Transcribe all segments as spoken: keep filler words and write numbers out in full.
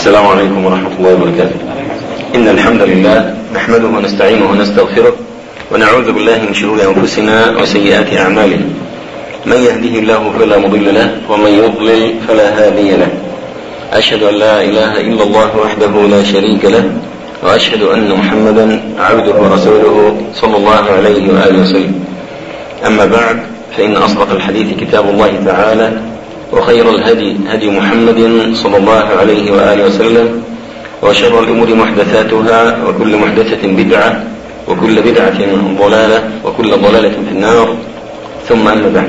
السلام عليكم ورحمة الله وبركاته. إن الحمد لله نحمده ونستعينه ونستغفره ونعوذ بالله من شرور أنفسنا وسيئات أعمالنا. من يهده الله فلا مضل له ومن يضلل فلا هادي له. أشهد أن لا إله إلا الله وحده لا شريك له، وأشهد أن محمدا عبده ورسوله صلى الله عليه وآله وسلم. أما بعد، فإن أصدق الحديث كتاب الله تعالى، وخير الهدي هدي محمد صلى الله عليه وآله وسلم، وشر الأمور محدثاتها، وكل محدثة بدعة، وكل بدعة ضلالة، وكل ضلالة في النار. ثم أما بعد،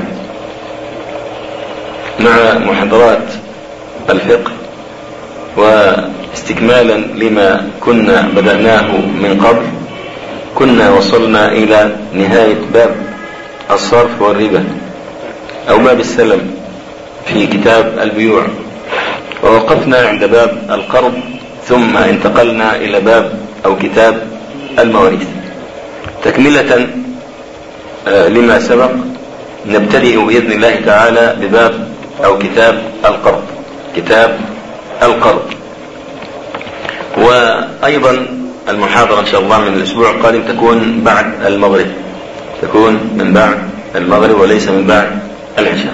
مع محاضرات الفقه واستكمالا لما كنا بدأناه من قبل، كنا وصلنا إلى نهاية باب الصرف والربا أو باب السلم في كتاب البيوع، ووقفنا عند باب القرض، ثم انتقلنا إلى باب أو كتاب المواريث. تكملة لما سبق، نبتدئ بإذن الله تعالى بباب أو كتاب القرض. كتاب القرض، وأيضا المحاضرة إن شاء الله من الأسبوع القادم تكون بعد المغرب، تكون من بعد المغرب وليس من بعد العشاء.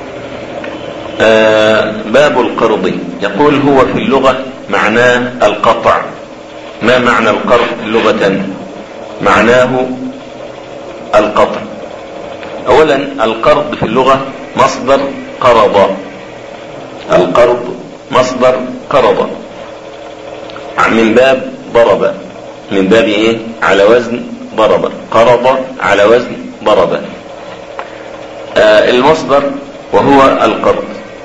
آه باب القرض يقول: هو في اللغة معناه القطع. ما معنى القرض لغة؟ معناه القطع. أولا، القرض في اللغة مصدر قرض. القرض مصدر قرض من باب ضرب، من باب ايه؟ على وزن ضرب. قرض على وزن ضرب. آه المصدر وهو القرض.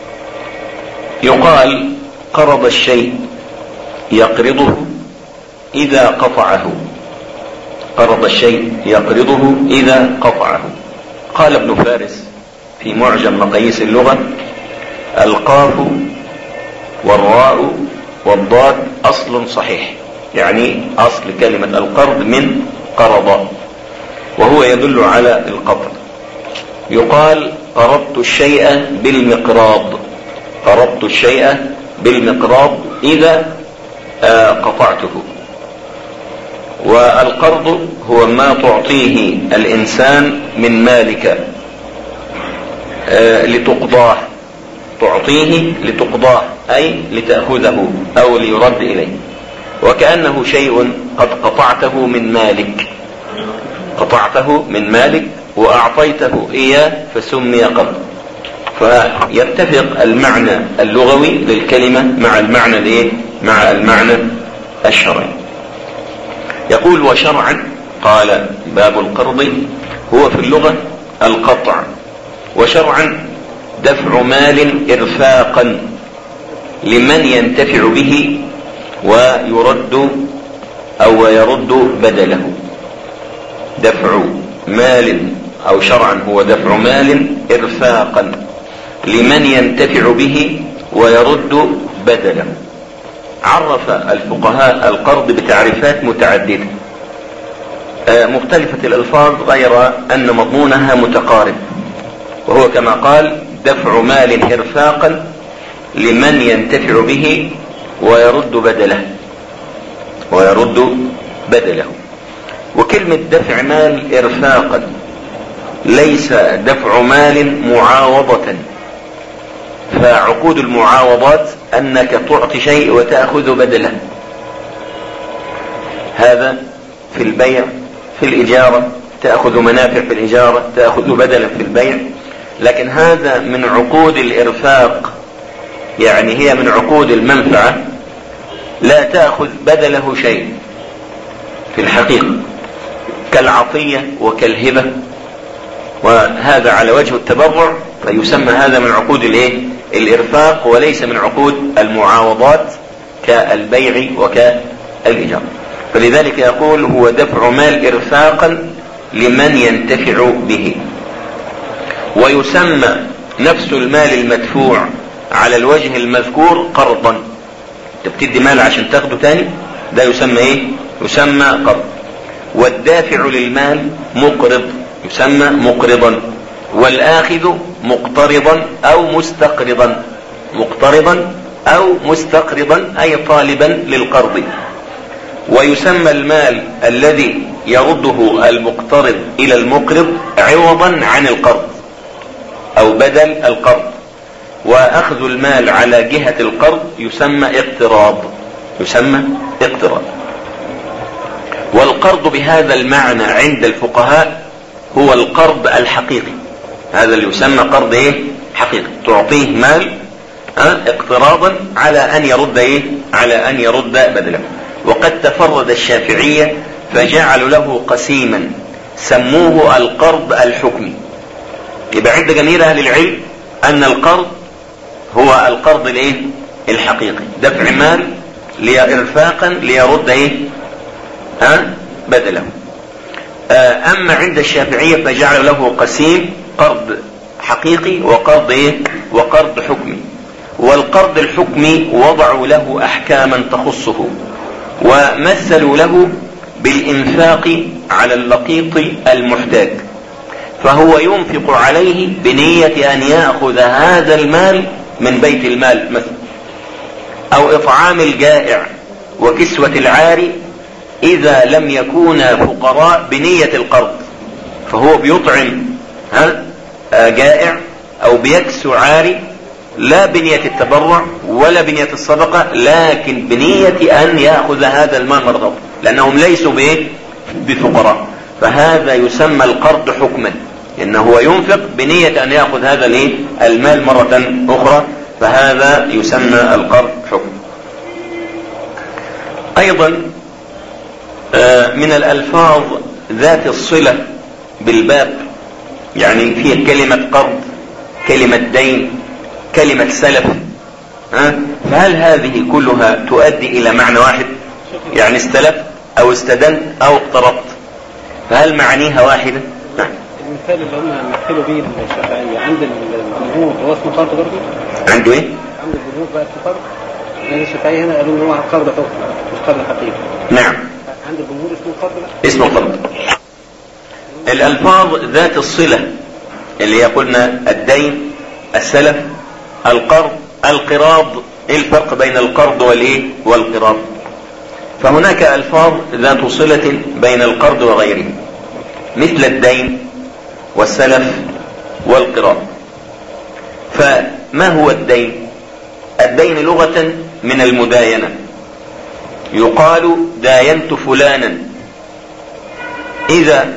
يقال: قرض الشيء يقرضه إذا قطعه. قرض الشيء يقرضه إذا قطعه. قال ابن فارس في معجم مقاييس اللغة: القاف والراء والضاد أصل صحيح، يعني أصل كلمة القرض من قرض، وهو يدل على القطع. يقال: قرضت الشيء بالمقراض. قرضت الشيء بالمقراض إذا قطعته. والقرض هو ما تعطيه الإنسان من مالك لتقضاه. تعطيه لتقضاه أي لتأخذه أو ليرد إليه، وكأنه شيء قد قطعته من مالك. قطعته من مالك وأعطيته إياه فسمي قرض. فيتفق المعنى اللغوي للكلمة مع المعنى الايه؟ مع المعنى الشرعي. يقول: وشرعا، قال: باب القرض هو في اللغة القطع، وشرعا دفع مال إرفاقا لمن ينتفع به ويرد أو يرد بدله. دفع مال، أو شرعا هو دفع مال إرفاقا لمن ينتفع به ويرد بدله. عرف الفقهاء القرض بتعريفات متعددة مختلفة الألفاظ، غير أن مضمونها متقارب، وهو كما قال: دفع مال إرفاقا لمن ينتفع به ويرد بدله. ويرد بدله. وكلمة دفع مال إرفاقا ليس دفع مال معاوضة، فعقود المعاوضات أنك تعطي شيء وتأخذ بدله. هذا في البيع، في الإجارة تأخذ منافع في الإجارة، تأخذ بدلا في البيع. لكن هذا من عقود الإرفاق، يعني هي من عقود المنفعة، لا تأخذ بدله شيء في الحقيقة، كالعطية وكالهبة، وهذا على وجه التبرع، فيسمى هذا من عقود الايه؟ الإرفاق، وليس من عقود المعاوضات كالبيع وكالإجارة. فلذلك يقول: هو دفع مال إرفاقا لمن ينتفع به. ويسمى نفس المال المدفوع على الوجه المذكور قرضا. تبتدي مال عشان تاخده تاني، ده يسمى ايه؟ يسمى قرض. والدافع للمال مقرض، يسمى مقرضا. والآخذ مقترضا أو مستقرضا. مقترضا أو مستقرضا أي طالبا للقرض. ويسمى المال الذي يرده المقترض إلى المقرض عوضا عن القرض أو بدل القرض. وأخذ المال على جهة القرض يسمى اقتراض، يسمى اقتراض. والقرض بهذا المعنى عند الفقهاء هو القرض الحقيقي، هذا اللي يسمى قرض ايه حقيقي، تعطيه مال اه اقتراضا على ان يرد ايه على ان يرد بدله. وقد تفرد الشافعية فجعلوا له قسيما سموه القرض الحكمي. يبقى عند جميع اهل العلم ان القرض هو القرض الايه الحقيقي، دفع مال لإرفاقا ليرد ايه ها أه؟ بدله. آه اما عند الشافعية فجعلوا له قسيم، قرض حقيقي وقرض ايه وقرض حكمي. والقرض الحكمي وضعوا له احكاما تخصه، ومثلوا له بالانفاق على اللقيط المحتاج، فهو ينفق عليه بنية ان يأخذ هذا المال من بيت المال مثلا، او اطعام الجائع وكسوة العاري اذا لم يكونا فقراء بنية القرض، فهو بيطعم ها جائع او بيكسو عاري لا بنية التبرع ولا بنية الصدقة، لكن بنية ان يأخذ هذا المال مرة، لانهم ليسوا بايه بفقراء. فهذا يسمى القرض حكما، انه هو ينفق بنية ان يأخذ هذا الايه المال مرة اخرى، فهذا يسمى القرض حكم. ايضا من الالفاظ ذات الصلة بالباب، يعني فيه كلمة قرض، كلمة دين، كلمة سلف، ها؟ فهل هذه كلها تؤدي الى معنى واحد؟ يعني استلف او استدنت او اقترضت، فهل معانيها واحدة؟ نعم. المثال اللي هم مثلوا به الشافعية عند الجمهور هو اسمه قرض برضه؟ عنده ايه؟ عند الجمهور بقى اسمه قرض، لان الشافعية هنا قالوا ان هو قرض حكم مش قرض حقيقي. نعم. عند الجمهور اسمه قرض بقى؟ اسمه قرض. الالفاظ ذات الصلة اللي قلنا الدين، السلف، القرض، القراض. ايه الفرق بين القرض والايه والقراض؟ فهناك الفاظ ذات صلة بين القرض وغيره، مثل الدين والسلف والقراض. فما هو الدين؟ الدين لغة من المداينة، يقال داينت فلانا اذا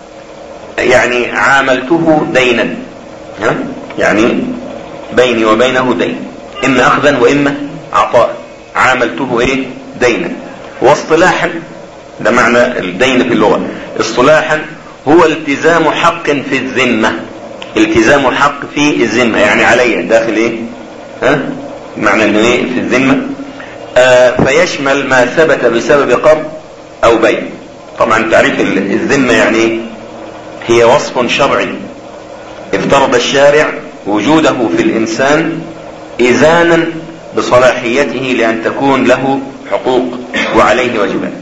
يعني عاملته دينا، ها؟ يعني بيني وبينه دين، اما اخذا واما عطاء، عاملته ايه دينا. واصطلاحا، ده معنى الدين في اللغة، اصطلاحا هو التزام حق في الذمة، التزام حق في الذمة، يعني علي داخل ايه ها معنى انه ايه في الذمة. آه فيشمل ما ثبت بسبب قرض او بيع. طبعا تعريف الذمة يعني ايه؟ هي وصف شرعي افترض الشارع وجوده في الانسان اذانا بصلاحيته لان تكون له حقوق وعليه واجبات.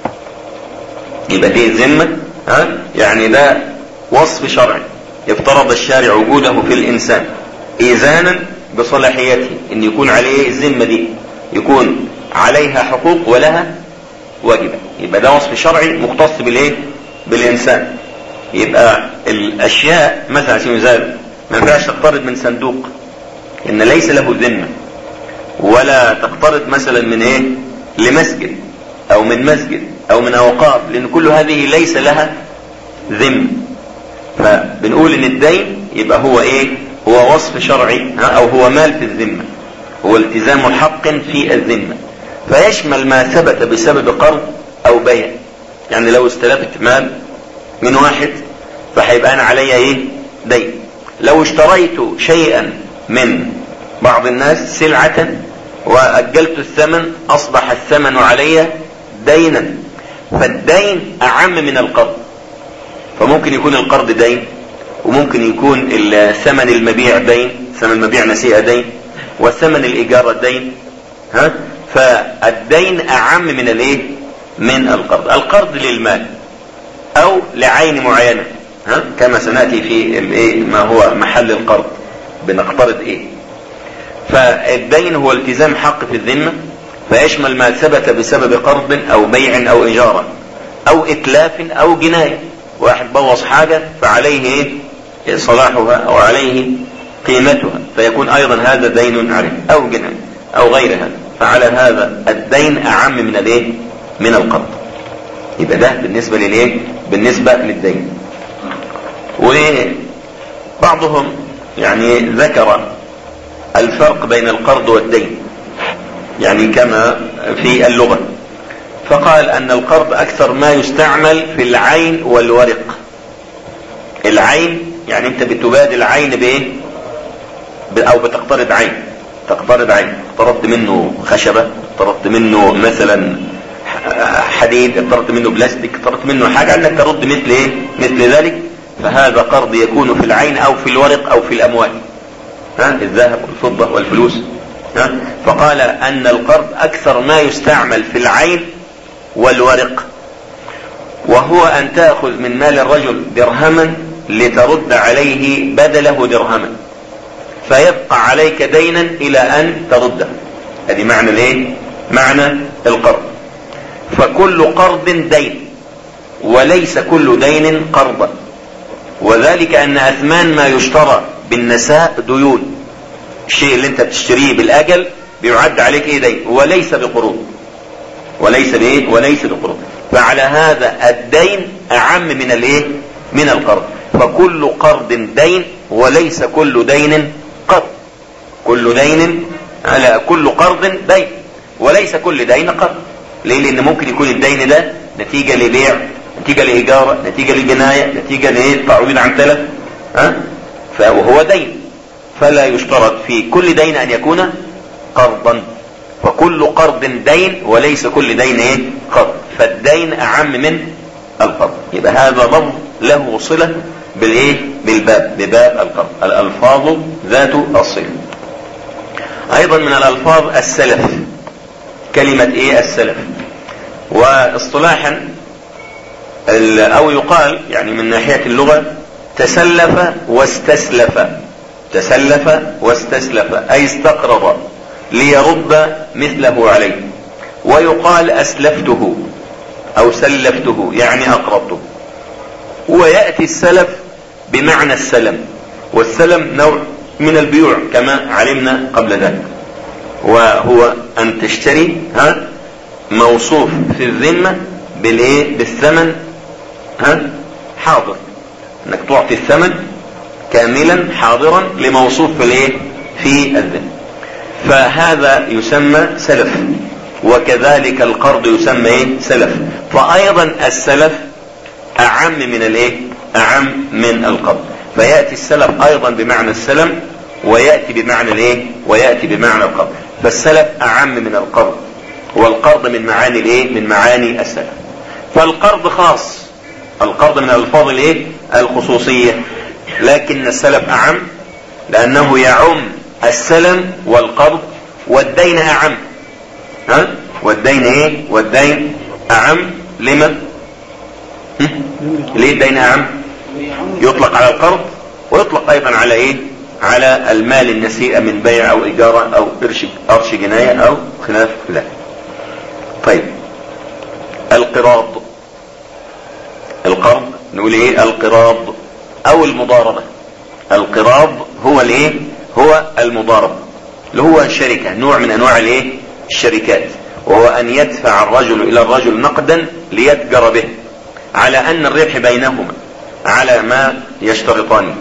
يبقى دي الذمة، ها يعني ده وصف شرعي افترض الشارع وجوده في الانسان اذانا بصلاحيته ان يكون عليه الذمة دي، يكون عليها حقوق ولها واجبات. يبقى ده وصف شرعي مختص بالايه بالانسان. يبقى الاشياء مثلا في مثال ما ينفعش تقترض من صندوق ان ليس له ذمة، ولا تقترض مثلا من ايه لمسجد او من مسجد او من اوقاف، لان كل هذه ليس لها ذمة. فبنقول ان الدين يبقى هو ايه هو وصف شرعي او هو مال في الذمة، هو التزام حق في الذمة، فيشمل ما ثبت بسبب قرض او بيع. يعني لو استلفت مال من واحد فهيبقى انا علي ايه دين. لو اشتريت شيئا من بعض الناس سلعة واجلت الثمن اصبح الثمن علي دينا، فالدين اعم من القرض. فممكن يكون القرض دين، وممكن يكون الثمن المبيع دين، ثمن المبيع نسيئة دين، وثمن الايجار دين، ها فالدين اعم من الايه من القرض. القرض للمال او لعين معينة، ها كما سنأتي في الايه ما هو محل القرض، بنقترض ايه. فالدين هو التزام حق في الذمة، فيشمل ما ثبت بسبب قرض او بيع او اجارة او اتلاف او جناية. واحد بوظ حاجة فعليه ايه صلاحها او عليه قيمتها، فيكون ايضا هذا دين عليه، او جناية او غير هذا، فعلى هذا الدين اعم من الايه من القرض. يبقى ده بالنسبة للايه بالنسبة للدين. وبعضهم يعني ذكر الفرق بين القرض والدين يعني كما في اللغة، فقال ان القرض اكثر ما يستعمل في العين والورق. العين يعني انت بتبادل عين بايه او بتقترض عين، تقترض عين، اقترضت منه خشبة، اقترضت منه مثلا حديد، اقترضت منه بلاستيك، اقترضت منه حاجة انك ترد مثل ايه مثل ذلك، فهذا قرض يكون في العين او في الورق او في الاموال، ها الذهب والفضة والفلوس. ها فقال ان القرض اكثر ما يستعمل في العين والورق، وهو ان تأخذ من مال الرجل درهما لترد عليه بدله درهما، فيبقى عليك دينا الى ان ترده. هذه معنى الايه معنى القرض. فكل قرض دين وليس كل دين قرضا، وذلك ان اثمان ما يشترى بالنساء ديون. الشيء اللي انت بتشتريه بالاجل بيعد عليك ايه دين وليس بقروض، وليس بايه وليس بقروض. فعلى هذا الدين اعم من الايه من القرض. فكل قرض دين وليس كل دين قرض. كل دين على كل قرض دين وليس كل دين قرض. ليه؟ لان ممكن يكون الدين ده نتيجة لبيع، نتيجة لإجارة، نتيجة لجناية، نتيجة لتعويض عن تلف، ها فهو دين، فلا يشترط في كل دين ان يكون قرضا. فكل قرض دين وليس كل دين ايه قرض، فالدين اعم من القرض. يبقى هذا لفظ له صلة بالايه بالباب بباب القرض، الالفاظ ذات الصلة. ايضا من الالفاظ السلف، كلمة ايه السلف، واصطلاحا او يقال يعني من ناحية اللغة تسلف واستسلف. تسلف واستسلف اي استقرض ليرد مثله عليه. ويقال اسلفته او سلفته يعني اقرضته. ويأتي السلف بمعنى السلم، والسلم نوع من البيوع كما علمنا قبل ذلك، وهو ان تشتري ها موصوف في الذمة بالايه بالثمن ها حاضر، انك تعطي الثمن كاملا حاضرا لموصوف في الايه في الذمة، فهذا يسمى سلف. وكذلك القرض يسمى ايه سلف. فايضا السلف اعم من الايه اعم من القرض. فيأتي السلف ايضا بمعنى السلم، ويأتي بمعنى الايه ويأتي بمعنى القرض. فالسلف اعم من القرض، والقرض من معاني الايه من معاني السلف. فالقرض خاص، القرض من الفاظ الايه الخصوصية، لكن السلف اعم لانه يعم السلم والقرض، والدين اعم. ها والدين ايه والدين اعم. لما ليه الدين اعم؟ يطلق على القرض ويطلق ايضا على ايه على المال النسيئة من بيع او اجارة او قرش قرش جناية او خلاف ذلك. طيب القراض، القرض نقول ايه القراض او المضاربة. القراض هو الايه هو المضاربة، اللي هو الشركة، نوع من انواع الايه الشركات، وهو ان يدفع الرجل الى الرجل نقدا ليتجر به على ان الربح بينهما على ما يشترطان.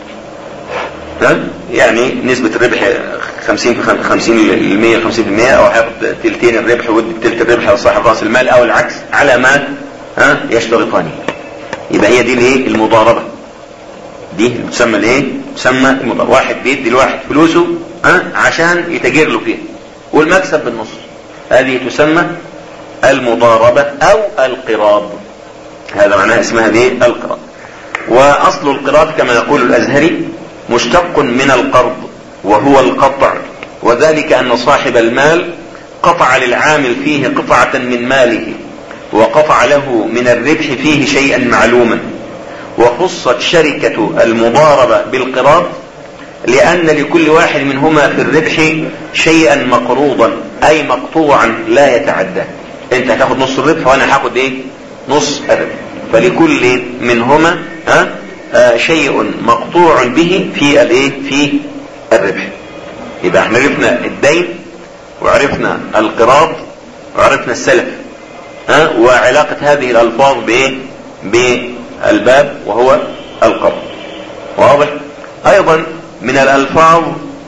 يعني نسبة الربح خمسين في خمسين المية خمسين في المية، او هياخد تلتين الربح ودي تلت الربح لصاحب راس المال، او العكس على ما ها يشترطان. يبقى هي دي الايه المضاربة، دي تسمى الايه تسمى المضاربة. واحد بيدي لواحد فلوسه ها عشان يتاجر له فيها والمكسب بالنص، هذه تسمى المضاربة او القراض. هذا معناها اسمها ايه القراض. واصل القراض كما يقول الازهري مشتق من القرض وهو القطع، وذلك ان صاحب المال قطع للعامل فيه قطعة من ماله، وقطع له من الربح فيه شيئا معلوما. وخصت شركة المضاربة بالقراض لأن لكل واحد منهما في الربح شيئا مقروضا أي مقطوعا لا يتعدى. انت هتاخد نص الربح وانا هاخد ايه؟ نص الربح. فلكل منهما ها آه شيء مقطوع به في الايه؟ في الربح. يبقى احنا عرفنا الدين وعرفنا القراض وعرفنا السلف ها وعلاقة هذه الالفاظ بايه؟ بالباب وهو القرض. واضح؟ ايضا من الالفاظ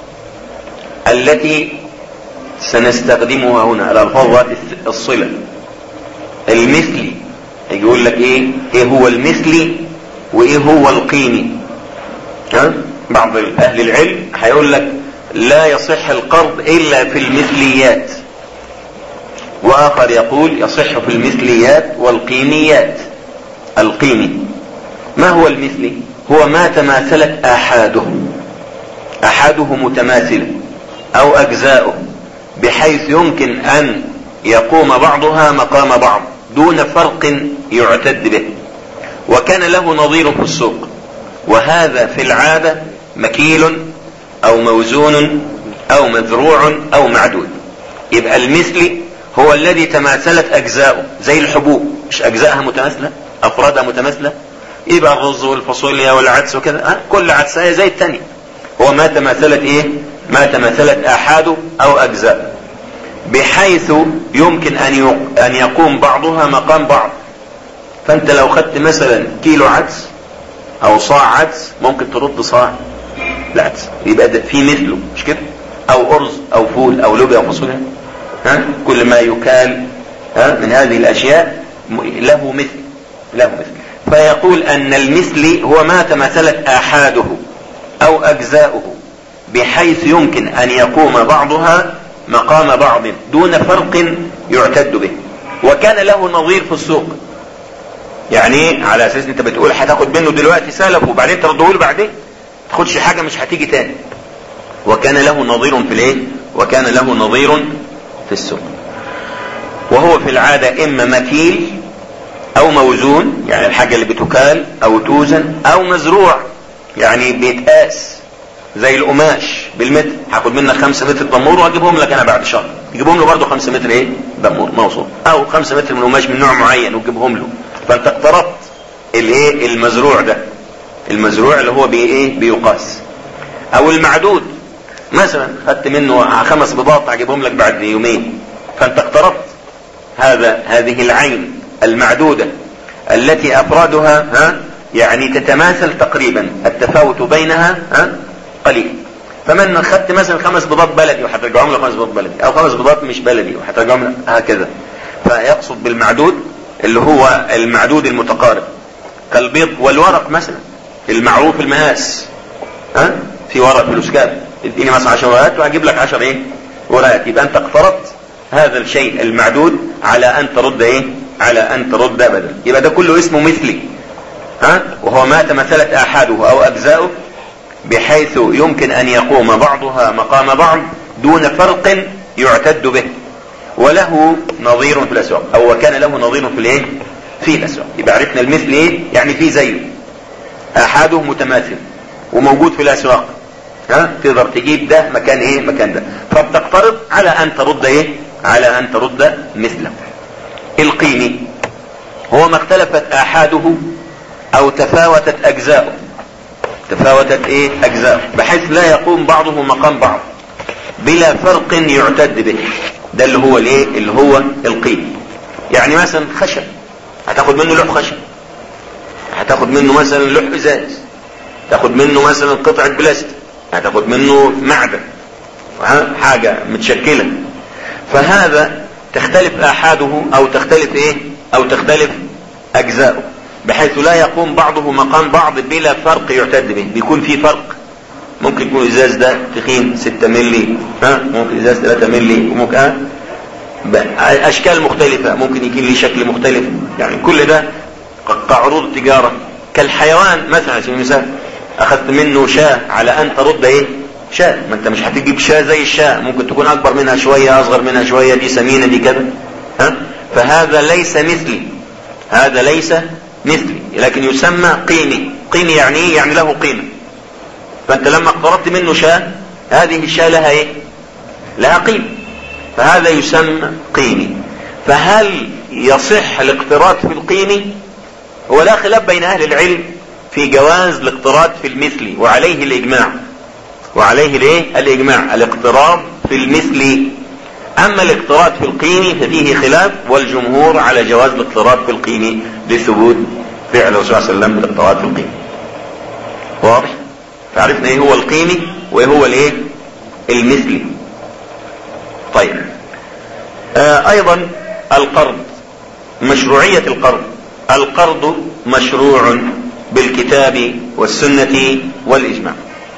التي سنستخدمها هنا الالفاظ ذات الصلة. المثلي يقول لك ايه؟ ايه هو المثلي وايه هو القيمي؟ ها؟ بعض اهل العلم هيقول لك لا يصح القرض الا في المثليات، واخر يقول يصح في المثليات والقيميات. القيمي ما هو المثلي؟ هو ما تماثلت احاده احاده متماثلة او اجزاؤه بحيث يمكن ان يقوم بعضها مقام بعض دون فرق يعتد به، وكان له نظير في السوق، وهذا في العادة مكيل او موزون او مذروع او معدود. يبقى المثلي هو الذي تماثلت اجزاؤه زي الحبوب، مش اجزائها متماثلة افرادها متماثلة؟ يبقى الرز والفاصوليا والعدس وكذا ها؟ كل عدساية زي التانية. هو ما تماثلت ايه؟ ما تماثلت احاده او اجزاء بحيث يمكن ان يقوم بعضها مقام بعض. فانت لو خدت مثلا كيلو عدس او صاع عدس ممكن ترد صاع العدس، يبقى ده في مثله، مش كده؟ او ارز او فول او لوبيا او فاصوليا ها كل ما يكال ها من هذه الاشياء له مثل له مثل. فيقول ان المثل هو ما تماثلت احاده او اجزاؤه بحيث يمكن ان يقوم بعضها مقام بعض دون فرق يعتد به، وكان له نظير في السوق. يعني على اساس انت بتقول هتاخد منه دلوقتي سلف وبعدين ترده له بعدين، تاخدش حاجة مش هتيجي تاني. وكان له نظير في الايه؟ وكان له نظير في السوق. وهو في العادة اما مكيل او موزون، يعني الحاجة اللي بتكال او توزن، او مزروع يعني بيتقاس زي القماش بالمتر. هاخد منك خمسة متر ضمور واجيبهم لك انا بعد شهر، تجيبهم له برضه خمسة متر ايه؟ ضمور موصول، او خمسة متر من قماش من نوع معين وتجيبهم له. فانت اقترضت الايه؟ المزروع ده، المزروع اللي هو بايه؟ بيقاس. او المعدود مثلا خدت منه خمس بضاعات هجيبهم لك بعد يومين، فانت اقترضت هذا هذه العين المعدودة التي افرادها ها يعني تتماثل تقريبا، التفاوت بينها ها قليل. فمن خدت مثلا خمس بضاعات بلدي وهترجعهم له خمس بضاعات بلدي، او خمس بضاعات مش بلدي وهترجعهم له هكذا. فيقصد بالمعدود اللي هو المعدود المتقارب كالبيض والورق مثلا المعروف المقاس. ها في ورق فلوسكاب اديني مثلا عشر ورقات وهجيب لك عشر ايه؟ ورقات. يبقى انت اقترضت هذا الشيء المعدود على ان ترد ايه؟ على ان ترد بدل. يبقى ده كله اسمه مثلي ها وهو ما تماثلت احاده او اجزاؤه بحيث يمكن ان يقوم بعضها مقام بعض دون فرق يعتد به، وله نظير في الاسواق، او وكان له نظير في الايه؟ في الاسواق. يبقى عرفنا المثل ايه؟ يعني في زيه احاده متماثل وموجود في الاسواق، ها تقدر تجيب ده مكان ايه؟ مكان ده. فبتقترض على ان ترد ايه؟ على ان ترد مثله. القيمي هو ما اختلفت احاده او تفاوتت اجزاؤه، تفاوتت ايه؟ اجزاؤه بحيث لا يقوم بعضه مقام بعض بلا فرق يعتد به. ده اللي هو الايه؟ اللي هو القيمي. يعني مثلا خشب هتاخد منه لوح خشب، هتاخد منه مثلا لوح ازاز، تاخد منه مثلا قطعة بلاستيك، هتاخد منه معدن حاجة متشكلة. فهذا تختلف احاده او تختلف ايه؟ او تختلف اجزاؤه بحيث لا يقوم بعضه مقام بعض بلا فرق يعتد به. بيكون في فرق، ممكن يكون ازاز ده تخين ستة ملي، ها ممكن ازاز ثلاثة ملي، وممكن ها اشكال مختلفة، ممكن يكون لي شكل مختلف. يعني كل ده كعروض التجارة. كالحيوان مثلا على سبيل المثال اخذت منه شاة على ان ترد ايه؟ شاة. ما انت مش هتجيب شاة زي الشاة، ممكن تكون اكبر منها شوية اصغر منها شوية، دي سمينة دي كذا، ها فهذا ليس مثلي، هذا ليس مثلي لكن يسمى قيمي. قيمي يعني ايه؟ يعني له قيمة. فانت لما اقترضت منه شاة، هذه الشاة لها ايه؟ لها قيمة، فهذا يسمى قيمي. فهل يصح الاقتراض في القيمي؟ هو لا خلاف بين اهل العلم في جواز الاقتراض في المثل، وعليه الاجماع وعليه الايه؟ الاجماع الاقتراض في المثل. اما الاقتراض في القيمي ففيه خلاف، والجمهور على جواز الاقتراض في القيمي لثبوت فعل الرسول صلى الله عليه وسلم بالاقتراض في القيمي. واضح؟ فعرفنا ايه هو القيمي وايه هو الايه؟ المثلي. طيب آه ايضا القرض، مشروعية القرض. القرض مشروع بالكتاب والسنة والإجماع.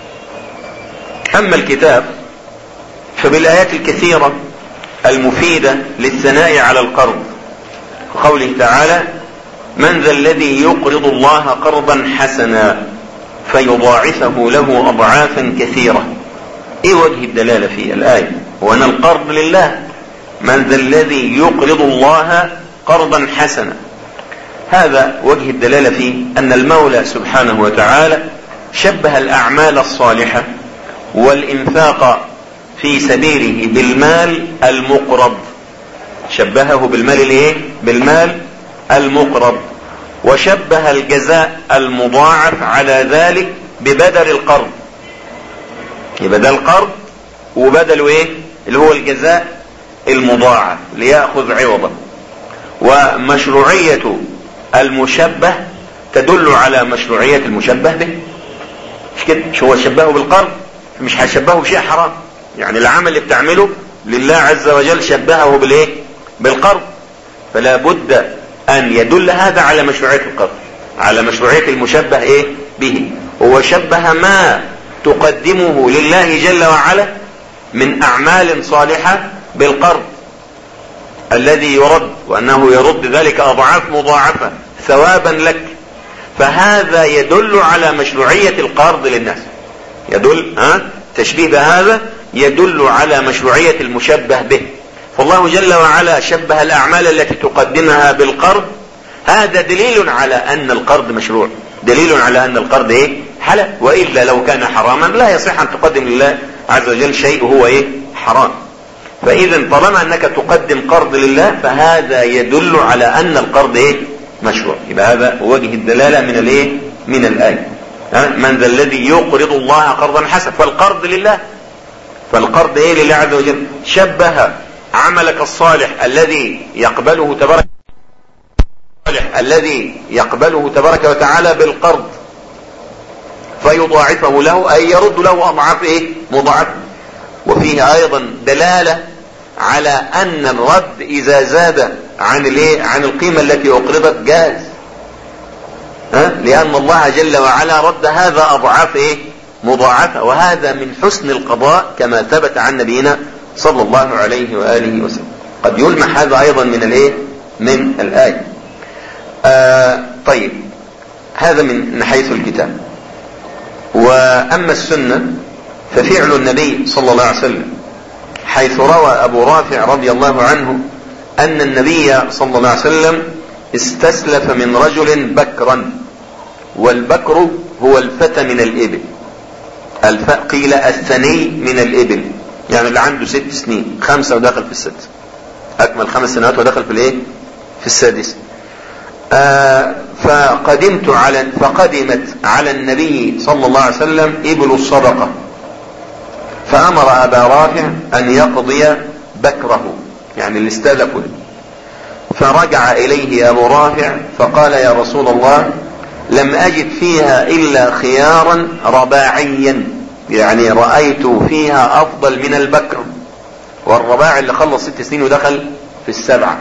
أما الكتاب فبالآيات الكثيرة المفيدة للثناء على القرض، قوله تعالى: من ذا الذي يقرض الله قرضا حسنا فيضاعفه له أضعافا كثيرة. ايه وجه الدلالة في الآية؟ وأن القرض لله. من ذا الذي يقرض الله قرضا حسنا، هذا وجه الدلالة في أن المولى سبحانه وتعالى شبه الأعمال الصالحة والإنفاق في سبيله بالمال المقرض، شبهه بالمال الايه؟ بالمال المقرض. وشبه الجزاء المضاعف على ذلك ببدل القرض، يبقى ده القرض وبدله ايه؟ اللي هو الجزاء المضاعف ليأخذ عوضا. ومشروعية المشبه تدل على مشروعية المشبه به، مش كده؟ مش هو شبهه بالقرض، مش هشبهه بشيء حرام. يعني العمل اللي بتعمله لله عز وجل شبهه بالايه؟ بالقرض. فلا بد ان يدل هذا على مشروعية القرض، على مشروعية المشبه ايه به. هو شبه ما تقدمه لله جل وعلا من اعمال صالحة بالقرض الذي يرد، وانه يرد ذلك اضعاف مضاعفة ثوابا لك. فهذا يدل على مشروعية القرض للناس، يدل ها تشبيه بهذا يدل على مشروعية المشبه به. فالله جل وعلا شبه الأعمال التي تقدمها بالقرض، هذا دليل على أن القرض مشروع، دليل على أن القرض إيه؟ حلال. وإلا لو كان حراما لا يصح أن تقدم لله عز وجل شيء هو إيه؟ حرام. فإذا طالما أنك تقدم قرض لله فهذا يدل على أن القرض إيه؟ مشروع. يبقى هذا وجه الدلالة من الإيه؟ من الآية. من ذا الذي يقرض الله قرضا حسنا، فالقرض لله، فالقرض ايه؟ لله عز وجل. شبه عملك الصالح الذي يقبله تبارك الذي يقبله تبارك وتعالى بالقرض فيضاعفه له، اي يرد له اضعاف ايه؟ مضاعفه. وفيه ايضا دلالة على ان الرد اذا زاد عن الايه؟ عن القيمة التي اقرضت جاز، ها؟ لأن الله جل وعلا رد هذا أضعاف إيه؟ مضاعفة. وهذا من حسن القضاء كما ثبت عن نبينا صلى الله عليه وآله وسلم. قد يلمح هذا أيضا من الإيه؟ من الآية. آه طيب، هذا من حيث الكتاب. وأما السنة ففعل النبي صلى الله عليه وسلم، حيث روى أبو رافع رضي الله عنه أن النبي صلى الله عليه وسلم استسلف من رجل بكرا، والبكر هو الفتى من الإبل، الف... قيل الثني من الإبل، يعني اللي عنده ست سنين، خمسة ودخل في الست، أكمل خمس سنوات ودخل في الإيه؟ في السادس. آه فقدمت على فقدمت على النبي صلى الله عليه وسلم إبل الصدقة، فأمر أبا رافع أن يقضي بكره، يعني اللي استلفه. فرجع إليه أبو رافع فقال: يا رسول الله، لم أجد فيها إلا خيارا رباعيا، يعني رأيت فيها أفضل من البكر، والرباع اللي خلص ست سنين ودخل في السبعة،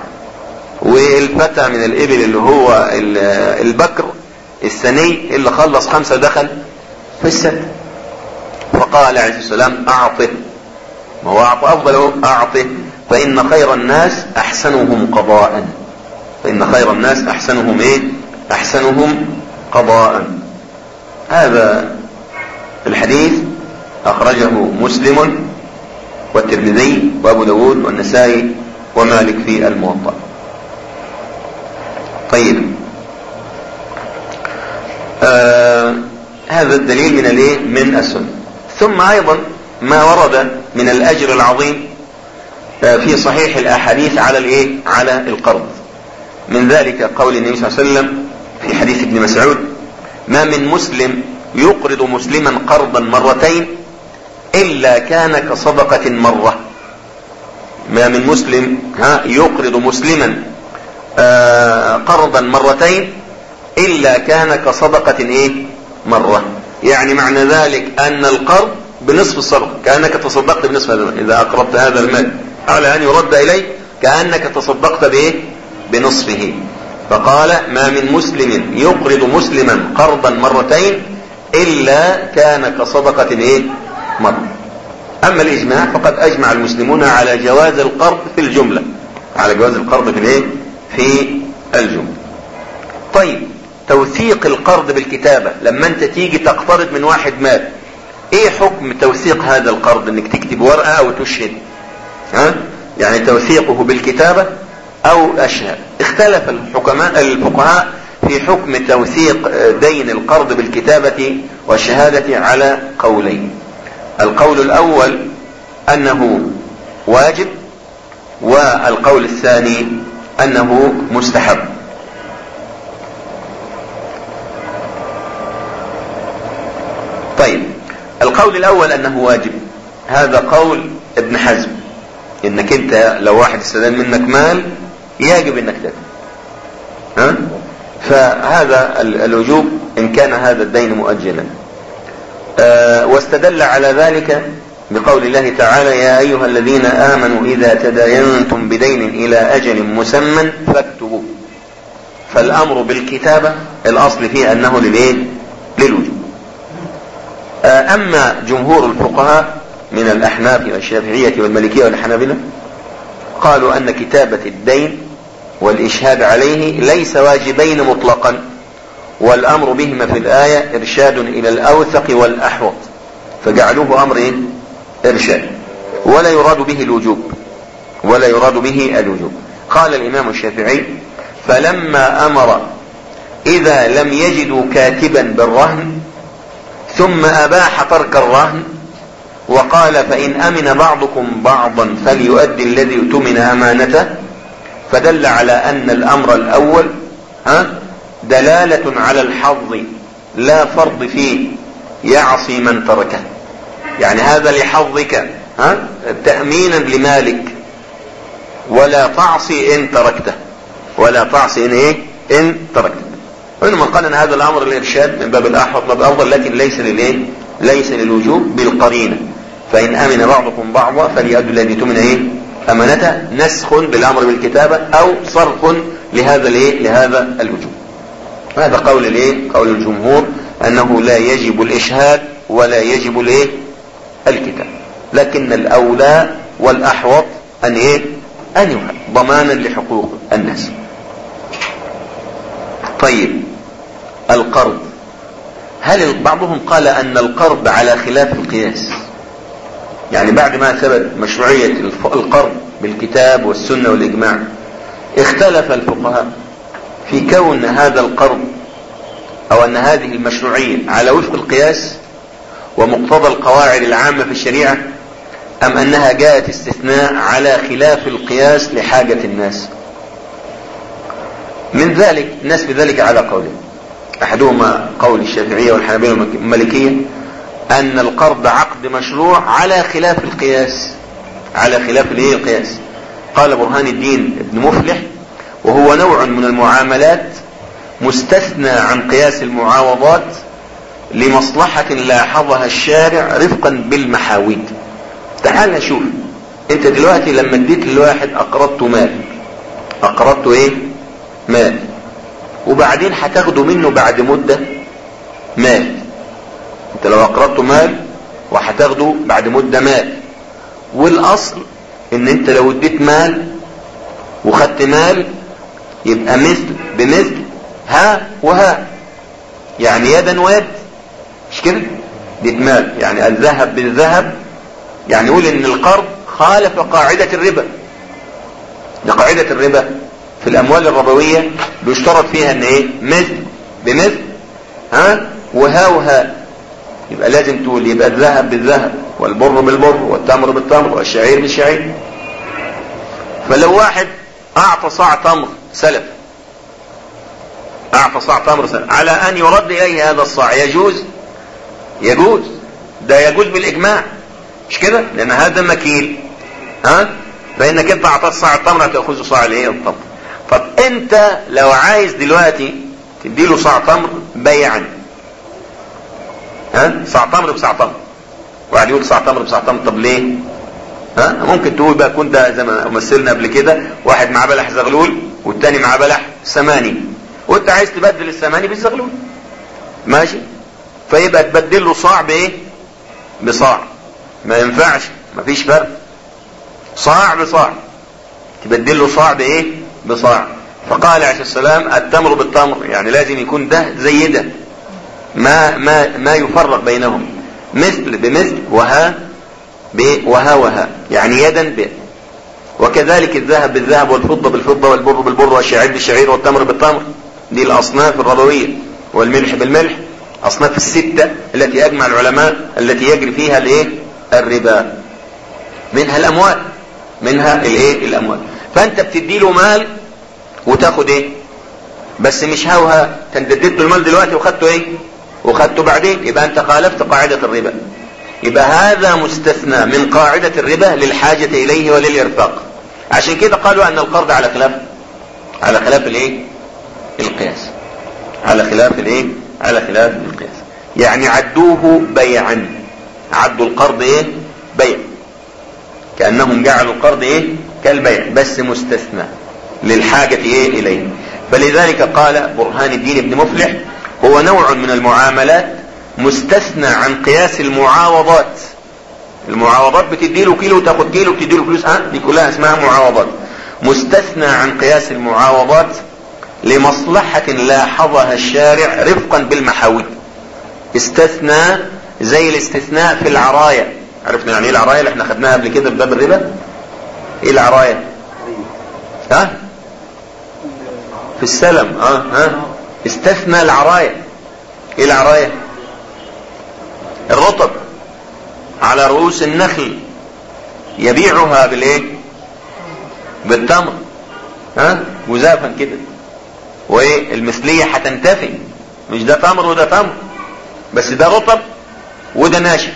والفتى من الإبل اللي هو البكر الثني اللي خلص خمسة ودخل في الست. فقال عليه السلام: أعطه، ما هو أعطى أفضل، أعطه، فإن خير الناس أحسنهم قضاء، فإن خير الناس أحسنهم إيه؟ أحسنهم قضاء. هذا الحديث أخرجه مسلم والترمذي وأبو داود والنسائي ومالك في الموطأ. طيب، آه هذا الدليل من الايه من السنة. ثم ايضا ما ورد من الاجر العظيم في صحيح الاحاديث على الايه على القرض. من ذلك قول النبي صلى الله عليه وسلم في حديث ابن مسعود: ما من مسلم يقرض مسلما قرضا مرتين الا كان كصدقة مرة. ما من مسلم ها يقرض مسلما آه قرضا مرتين الا كان كصدقة ايه مرة. يعني معنى ذلك ان القرض بنصف الصدقة، كأنك تصدقت بنصف هذا المال. اذا اقرضت هذا المال على ان يرد اليك كأنك تصدقت بايه بنصفه. فقال: ما من مسلم يقرض مسلما قرضا مرتين الا كان كصدقة ايه مرة. اما الاجماع فقد اجمع المسلمون على جواز القرض في الجملة، على جواز القرض في الايه في الجملة. طيب، توثيق القرض بالكتابة، لما انت تيجي تقترض من واحد مال، ايه حكم توثيق هذا القرض؟ انك تكتب ورقة او تشهد، ها يعني توثيقه بالكتابة او اشهد. اختلف الحكماء الفقهاء في حكم توثيق دين القرض بالكتابة والشهادة على قولين. القول الاول انه واجب، والقول الثاني انه مستحب. طيب، القول الاول انه واجب، هذا قول ابن حزم، انك انت لو واحد استدان منك مال يجب انك تدفع، ها فهذا الوجوب ان كان هذا الدين مؤجلا. أه واستدل على ذلك بقول الله تعالى: يا ايها الذين امنوا اذا تداينتم بدين الى اجل مسمى فاكتبوه. فالامر بالكتابة الاصل فيه انه للايه للوجوب. أه اما جمهور الفقهاء من الاحناف والشافعية والمالكية والحنابلة قالوا ان كتابة الدين والاشهاد عليه ليس واجبين مطلقا، والامر بهما في الاية ارشاد الى الاوثق والاحوط، فجعلوه امر ايه ارشاد، ولا يراد به الوجوب، ولا يراد به الوجوب. قال الامام الشافعي: فلما امر اذا لم يجدوا كاتبا بالرهن ثم اباح ترك الرهن وقال: فان امن بعضكم بعضا فليؤدي الذي اؤتمن امانته، فدل على ان الامر الاول ها دلالة على الحظ لا فرض فيه، يعصي من تركه. يعني هذا لحظك، ها تأمينا لمالك، ولا تعصي ان تركته، ولا تعصي ان ايه ان تركته. وإنما قال ان هذا الامر الارشاد من باب الاحوط باب الافضل، لكن ليس للايه ليس للوجوب بالقرينة. فان امن بعضكم بعضا فليؤدي الذي اؤتمن ايه امانته، نسخ بالامر بالكتابة او صرف لهذا الايه لهذا الوجوب. هذا قول الايه قول الجمهور انه لا يجب الاشهاد ولا يجب الايه الكتاب، لكن الاولى والاحوط ان ايه ان يفعل ضمانا لحقوق الناس. طيب، القرض، هل بعضهم قال ان القرض على خلاف القياس؟ يعني بعد ما ثبت مشروعية القرض بالكتاب والسنة والاجماع، اختلف الفقهاء في كون هذا القرض او ان هذه المشروعية على وفق القياس ومقتضى القواعد العامة في الشريعة، ام انها جاءت استثناء على خلاف القياس لحاجة الناس. من ذلك الناس بذلك على قولين: احدهما قول الشافعية والحنابلة والمالكية ان القرض عقد مشروع على خلاف القياس، على خلاف الايه القياس. قال برهان الدين ابن مفلح: وهو نوع من المعاملات مستثنى عن قياس المعاوضات لمصلحة لاحظها الشارع رفقا بالمحاويد. تعال نشوف، انت دلوقتي لما اديت لواحد اقرضته مال، اقرضته ايه مال، وبعدين هتاخده منه بعد مدة مال. انت لو اقرضته مال وهتاخده بعد مدة مال، والاصل ان انت لو اديت مال وخدت مال يبقى مثل بمثل، ها وها، يعني يدا ويد، مش كده؟ اديت مال يعني الذهب بالذهب، يعني يقول ان القرض خالف قاعدة الربا. لقاعدة الربا في الاموال الربوية بيشترط فيها ان ايه مثل بمثل، ها وها وها، يبقى لازم تقول يبقى الذهب بالذهب والبر بالبر والتمر بالتمر والشعير بالشعير. فلو واحد اعطى صاع تمر سلف، اعطى صاع تمر سلف على ان يرد اليه هذا الصاع، يجوز؟ يجوز، ده يجوز بالاجماع، مش كده؟ لان هذا مكيل، ها؟ فانك انت اعطيت صاع التمر هتاخذ صاع الايه؟ التمر. طب انت لو عايز دلوقتي تديله صاع تمر بيعا، ها؟ صاع تمر بصاع تمر، واحد يقول صاع تمر بصاع تمر، طب ليه؟ ها؟ ممكن تقول بقى كنت زي ما مثلنا قبل كده، واحد معاه بلح زغلول والتاني معاه بلح سماني، وانت عايز تبدل السماني بالزغلول، ماشي؟ فيبقى تبدل له صاع بايه؟ بصاع. ما ينفعش، مفيش فرق، صاع بصاع، تبدل له صاع بايه؟ بصاع. فقال عليه السلام التمر بالتمر، يعني لازم يكون ده زي ده، ما ما ما يفرق بينهم، مثل بمثل وها وها وها، يعني يدا بيد. وكذلك الذهب بالذهب والفضة بالفضة والبر بالبر والشعير بالشعير والتمر بالتمر، دي الأصناف الربوية. والملح بالملح، أصناف الستة التي أجمع العلماء التي يجري فيها الايه؟ الربا، منها الأموال، منها الايه؟ الأموال. فأنت بتدي له مال وتاخد ايه؟ بس مش هوها، انت اديت له المال دلوقتي وخدته ايه؟ وخدته بعدين، يبقى انت خالفت قاعدة الربا. يبقى هذا مستثنى من قاعدة الربا للحاجة اليه وللإرفاق. عشان كده قالوا ان القرض على خلاف على خلاف الايه؟ القياس، على خلاف الايه؟ على خلاف القياس. يعني عدوه بيعا، عدوا القرض ايه؟ بيع، كأنهم جعلوا القرض ايه؟ كالبيع، بس مستثنى للحاجة ايه؟ اليه. فلذلك قال برهان الدين ابن مفلح هو نوع من المعاملات مستثنى عن قياس المعاوضات. المعاوضات بتديله كيلو وتاخد كيلو، بتديله فلوس، ها؟ دي كلها اسمها معاوضات. مستثنى عن قياس المعاوضات لمصلحة لاحظها الشارع رفقا بالمحاوي. استثنى زي الاستثناء في العراية. عرفنا يعني ايه العراية اللي احنا خدناها قبل كده في باب الربا؟ ايه العراية؟ ها؟ في السلم، اه ها؟ استثنى العراية. ايه العراية؟ الرطب على رؤوس النخل يبيعها بالايه؟ بالتمر، ها؟ جزافا كده، وايه المثلية هتنتفي، مش ده تمر وده تمر، بس ده رطب وده ناشف،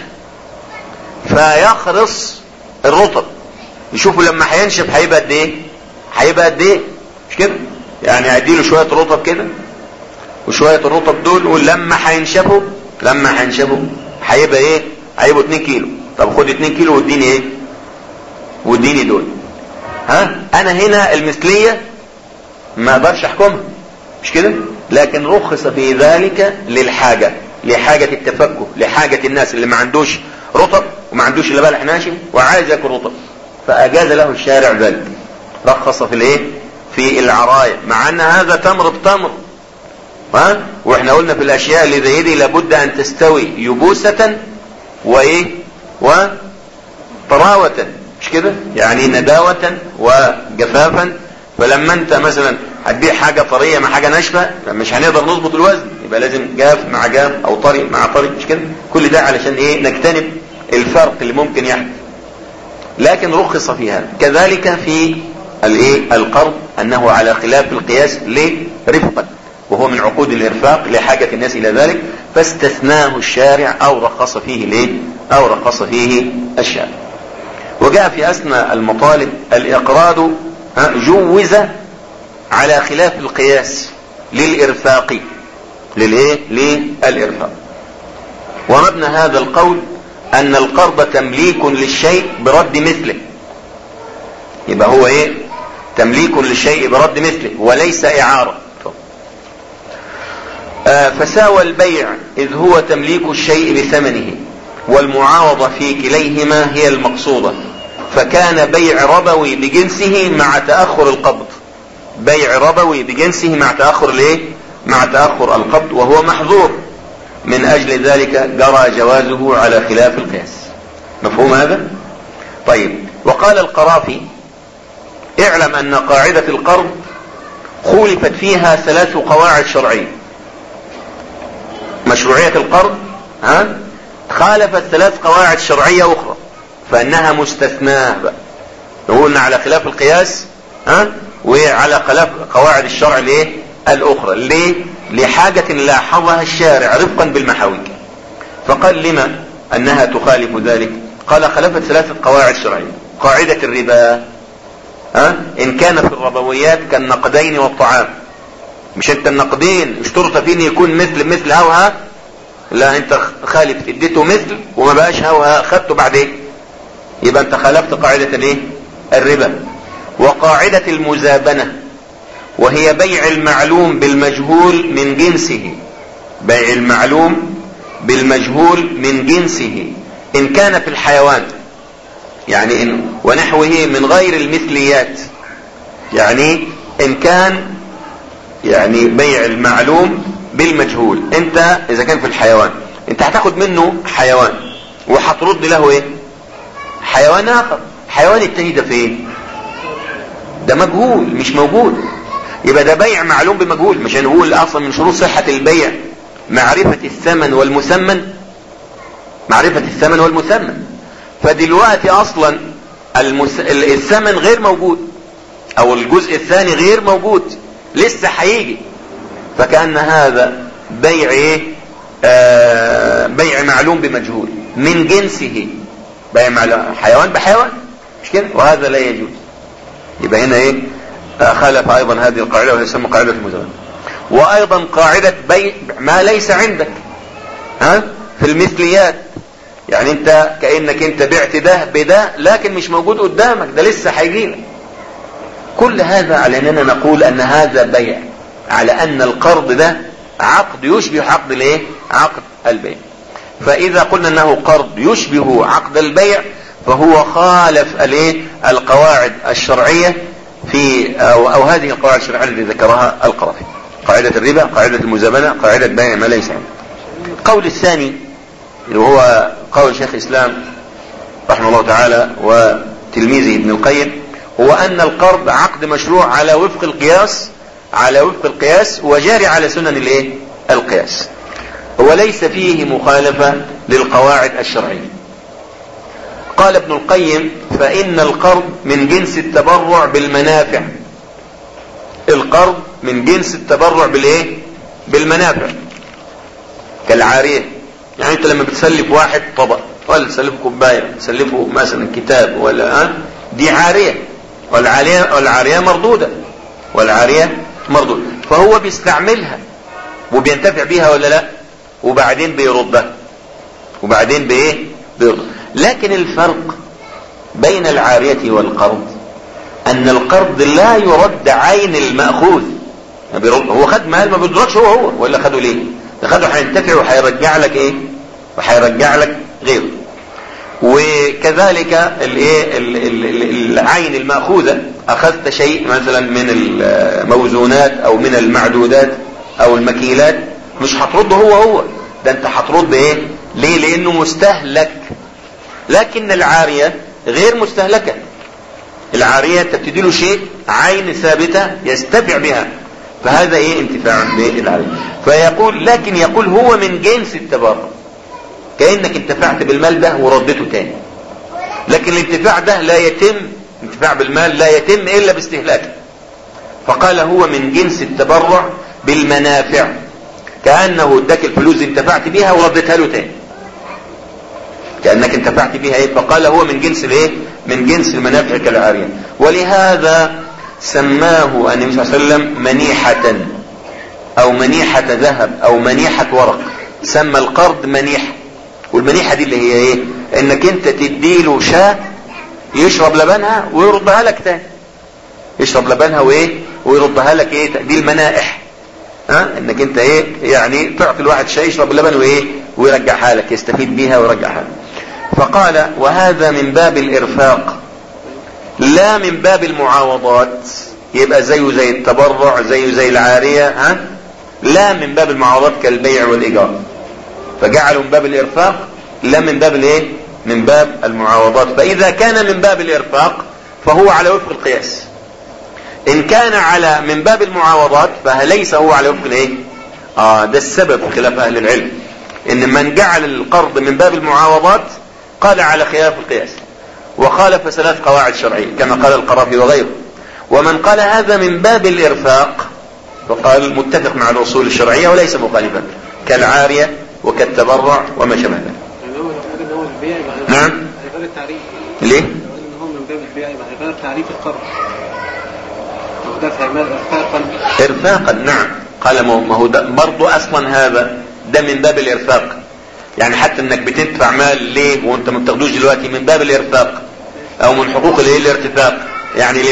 فيخرص الرطب، يشوفوا لما هينشف هيبقى قد ايه؟ هيبقى قد ايه؟ مش كده؟ يعني هيديله شوية رطب كده وشوية الرطب دول، ولما هينشفوا لما هينشفوا هيبقى ايه؟ هيبقوا اتنين كيلو. طب خد اتنين كيلو واديني ايه؟ واديني دول. ها؟ انا هنا المثلية ما اقدرش احكمها، مش كده؟ لكن رخص في ذلك للحاجة، لحاجة التفكه، لحاجة الناس اللي ما عندوش رطب وما عندوش الا بلح ناشف وعايز ياكل رطب، فاجاز له الشارع ذلك، رخص في الايه؟ في العراية، مع ان هذا تمر بتمر، ها؟ واحنا قلنا في الاشياء اللي زي دي لابد ان تستوي يبوسة وايه؟ وطراوة، مش كده؟ يعني نداوة وجفافا. فلما انت مثلا هتبيع حاجة طرية مع حاجة ناشفة مش هنقدر نظبط الوزن، يبقى لازم جاف مع جاف او طري مع طري، مش كده؟ كل ده علشان ايه؟ نجتنب الفرق اللي ممكن يحدث. لكن رخص فيها. كذلك في الايه؟ القرض انه على خلاف القياس لرفقا، وهو من عقود الارفاق لحاجة الناس الى ذلك، فاستثناه الشارع او رخص فيه ليه؟ او رخص فيه الشارع. وجاء في اثناء المطالب الاقراض جوز على خلاف القياس للإرفاق، للإيه؟ للإرفاق. ومبنى هذا القول أن القرض تمليك للشيء برد مثله، يبقى هو إيه؟ تمليك للشيء برد مثله وليس إعارة. آه فساوى البيع إذ هو تمليك الشيء بثمنه، والمعاوضة في كليهما هي المقصودة، فكان بيع ربوي بجنسه مع تأخر القبض، بيع ربوي بجنسه مع تأخر الايه؟ مع تأخر القبض، وهو محظور، من اجل ذلك جرى جوازه على خلاف القياس. مفهوم هذا؟ طيب. وقال القرافي اعلم ان قاعدة القرض خولفت فيها ثلاث قواعد شرعية. مشروعية القرض ها خالفت ثلاث قواعد شرعية أخرى فإنها مستثناة بقى. نقولنا على خلاف القياس ها وعلى خلاف قواعد الشرع ليه الأخرى. ليه؟ لحاجة لاحظها الشارع رفقا بالمحاوج. فقال لما أنها تخالف ذلك؟ قال خالفت ثلاثة قواعد شرعية. قاعدة الربا ها إن كان في الربويات كالنقدين والطعام. مش انت النقدين اشترط فيه ان يكون مثل مثل هوها، لا انت خالف اديته مثل وما بقاش هوها خدته بعدين، يبقى انت خالفت قاعدة الايه الربا. وقاعدة المزابنة وهي بيع المعلوم بالمجهول من جنسه، بيع المعلوم بالمجهول من جنسه ان كان في الحيوان يعني إن ونحوه من غير المثليات، يعني ان كان يعني بيع المعلوم بالمجهول. انت اذا كان في الحيوان انت هتاخد منه حيوان وهترد له ايه حيوان اخر، حيوان التاني ده فين؟ ده مجهول مش موجود، يبقى ده بيع معلوم بمجهول. مش هنقول اصلا من شروط صحة البيع معرفة الثمن والمثمن، معرفة الثمن والمثمن. فدلوقتي اصلا المس... الثمن غير موجود او الجزء الثاني غير موجود لسه هيجي، فكأن هذا بيع ايه آه بيع معلوم بمجهول من جنسه، بيع معلوم حيوان بحيوان مش كده، وهذا لا يجوز. يبقى هنا ايه آه خالف ايضا هذه القاعدة وهي تسمى قاعدة المزابنة. وايضا قاعدة بيع ما ليس عندك ها في المثليات، يعني انت كأنك انت بعت ده بده لكن مش موجود قدامك، ده لسه هيجيلك. كل هذا على اننا نقول ان هذا بيع، على ان القرض ده عقد يشبه عقد الايه عقد البيع. فاذا قلنا انه قرض يشبه عقد البيع فهو خالف الايه القواعد الشرعية في أو, او هذه القواعد الشرعية التي ذكرها القرافي، قاعدة الربا، قاعدة المزابنة، قاعدة بيع ما ليس عنده. القول الثاني اللي هو قول شيخ الاسلام رحمه الله تعالى وتلميذه ابن القيم، هو ان القرض عقد مشروع على وفق القياس، على وفق القياس وجاري على سنن الايه القياس، وليس فيه مخالفة للقواعد الشرعية. قال ابن القيم فإن القرض من جنس التبرع بالمنافع، القرض من جنس التبرع بالايه بالمنافع كالعارية. يعني انت لما بتسلف واحد طبق ولا تسلفه كوباية تسلفه مثلا كتاب ولا ها دي عارية، والعارية والعارية مردودة، والعارية مردودة، فهو بيستعملها وبينتفع بيها ولا لا، وبعدين بيردها وبعدين بايه بيردها. لكن الفرق بين العارية والقرض ان القرض لا يرد عين المأخوذ، هو خد مال ما بيدركش هو هو ولا خده ليه، ده خده هينتفع وهيرجع لك ايه وهيرجع لك غيره. وكذلك الايه العين المأخوذة، اخذت شيء مثلا من الموزونات او من المعدودات او المكيلات مش هترده هو هو، ده انت هترد ايه ليه لانه مستهلك. لكن العارية غير مستهلكة، العارية تبتدي له شيء عين ثابتة يستبع بها، فهذا ايه انتفاع بالعارية. فيقول لكن يقول هو من جنس التبرع، كأنك انتفعت بالمال ده وردته تاني، لكن الانتفاع ده لا يتم، انتفاع بالمال لا يتم الا باستهلاكه. فقال هو من جنس التبرع بالمنافع، كأنه اداك الفلوس انتفعت بيها وردتها له تاني، كأنك انتفعت بيها ايه. فقال هو من جنس الايه من جنس المنافع كالعارية. ولهذا سماه النبي صلى الله عليه وسلم منيحة او منيحة ذهب او منيحة ورق، سمى القرض منيحة. والمنيحة دي اللي هي ايه انك انت تديله شاة يشرب لبنها ويردها لك تاني، يشرب لبنها وايه ويردها لك ايه، دي المنائح. ها انك انت ايه يعني تعطي الواحد شاي يشرب اللبن وايه ويرجعها لك، يستفيد بيها ويرجعها لك. فقال وهذا من باب الارفاق لا من باب المعاوضات، يبقى زيه زي التبرع زيه زي العارية، ها لا من باب المعاوضات كالبيع والايجار، فجعلوا من باب الارفاق لا من باب الايه من باب المعاوضات. فاذا كان من باب الارفاق فهو على وفق القياس، ان كان على من باب المعاوضات فليس هو على وفق الايه اه ده السبب خلاف اهل العلم، ان من جعل القرض من باب المعاوضات قال على خلاف القياس وخالف ثلاث قواعد شرعية كما قال القرافي وغيره. ومن قال هذا من باب الإرفاق فقال متفق مع الأصول الشرعية وليس مخالفا كالعارية وكالتبرع وما شابه ذلك. نعم. ليه؟ لأن هو من باب البيع يبقى غير تعريف القرض. ده في عمال إرفاقا. إرفاقا نعم. قال ما هو برضه أصلا هذا ده من باب الإرفاق. يعني حتى انك بتدفع مال ليه وانت ما بتاخدوش دلوقتي من باب الإرفاق او من حقوق الايه الارتفاق، يعني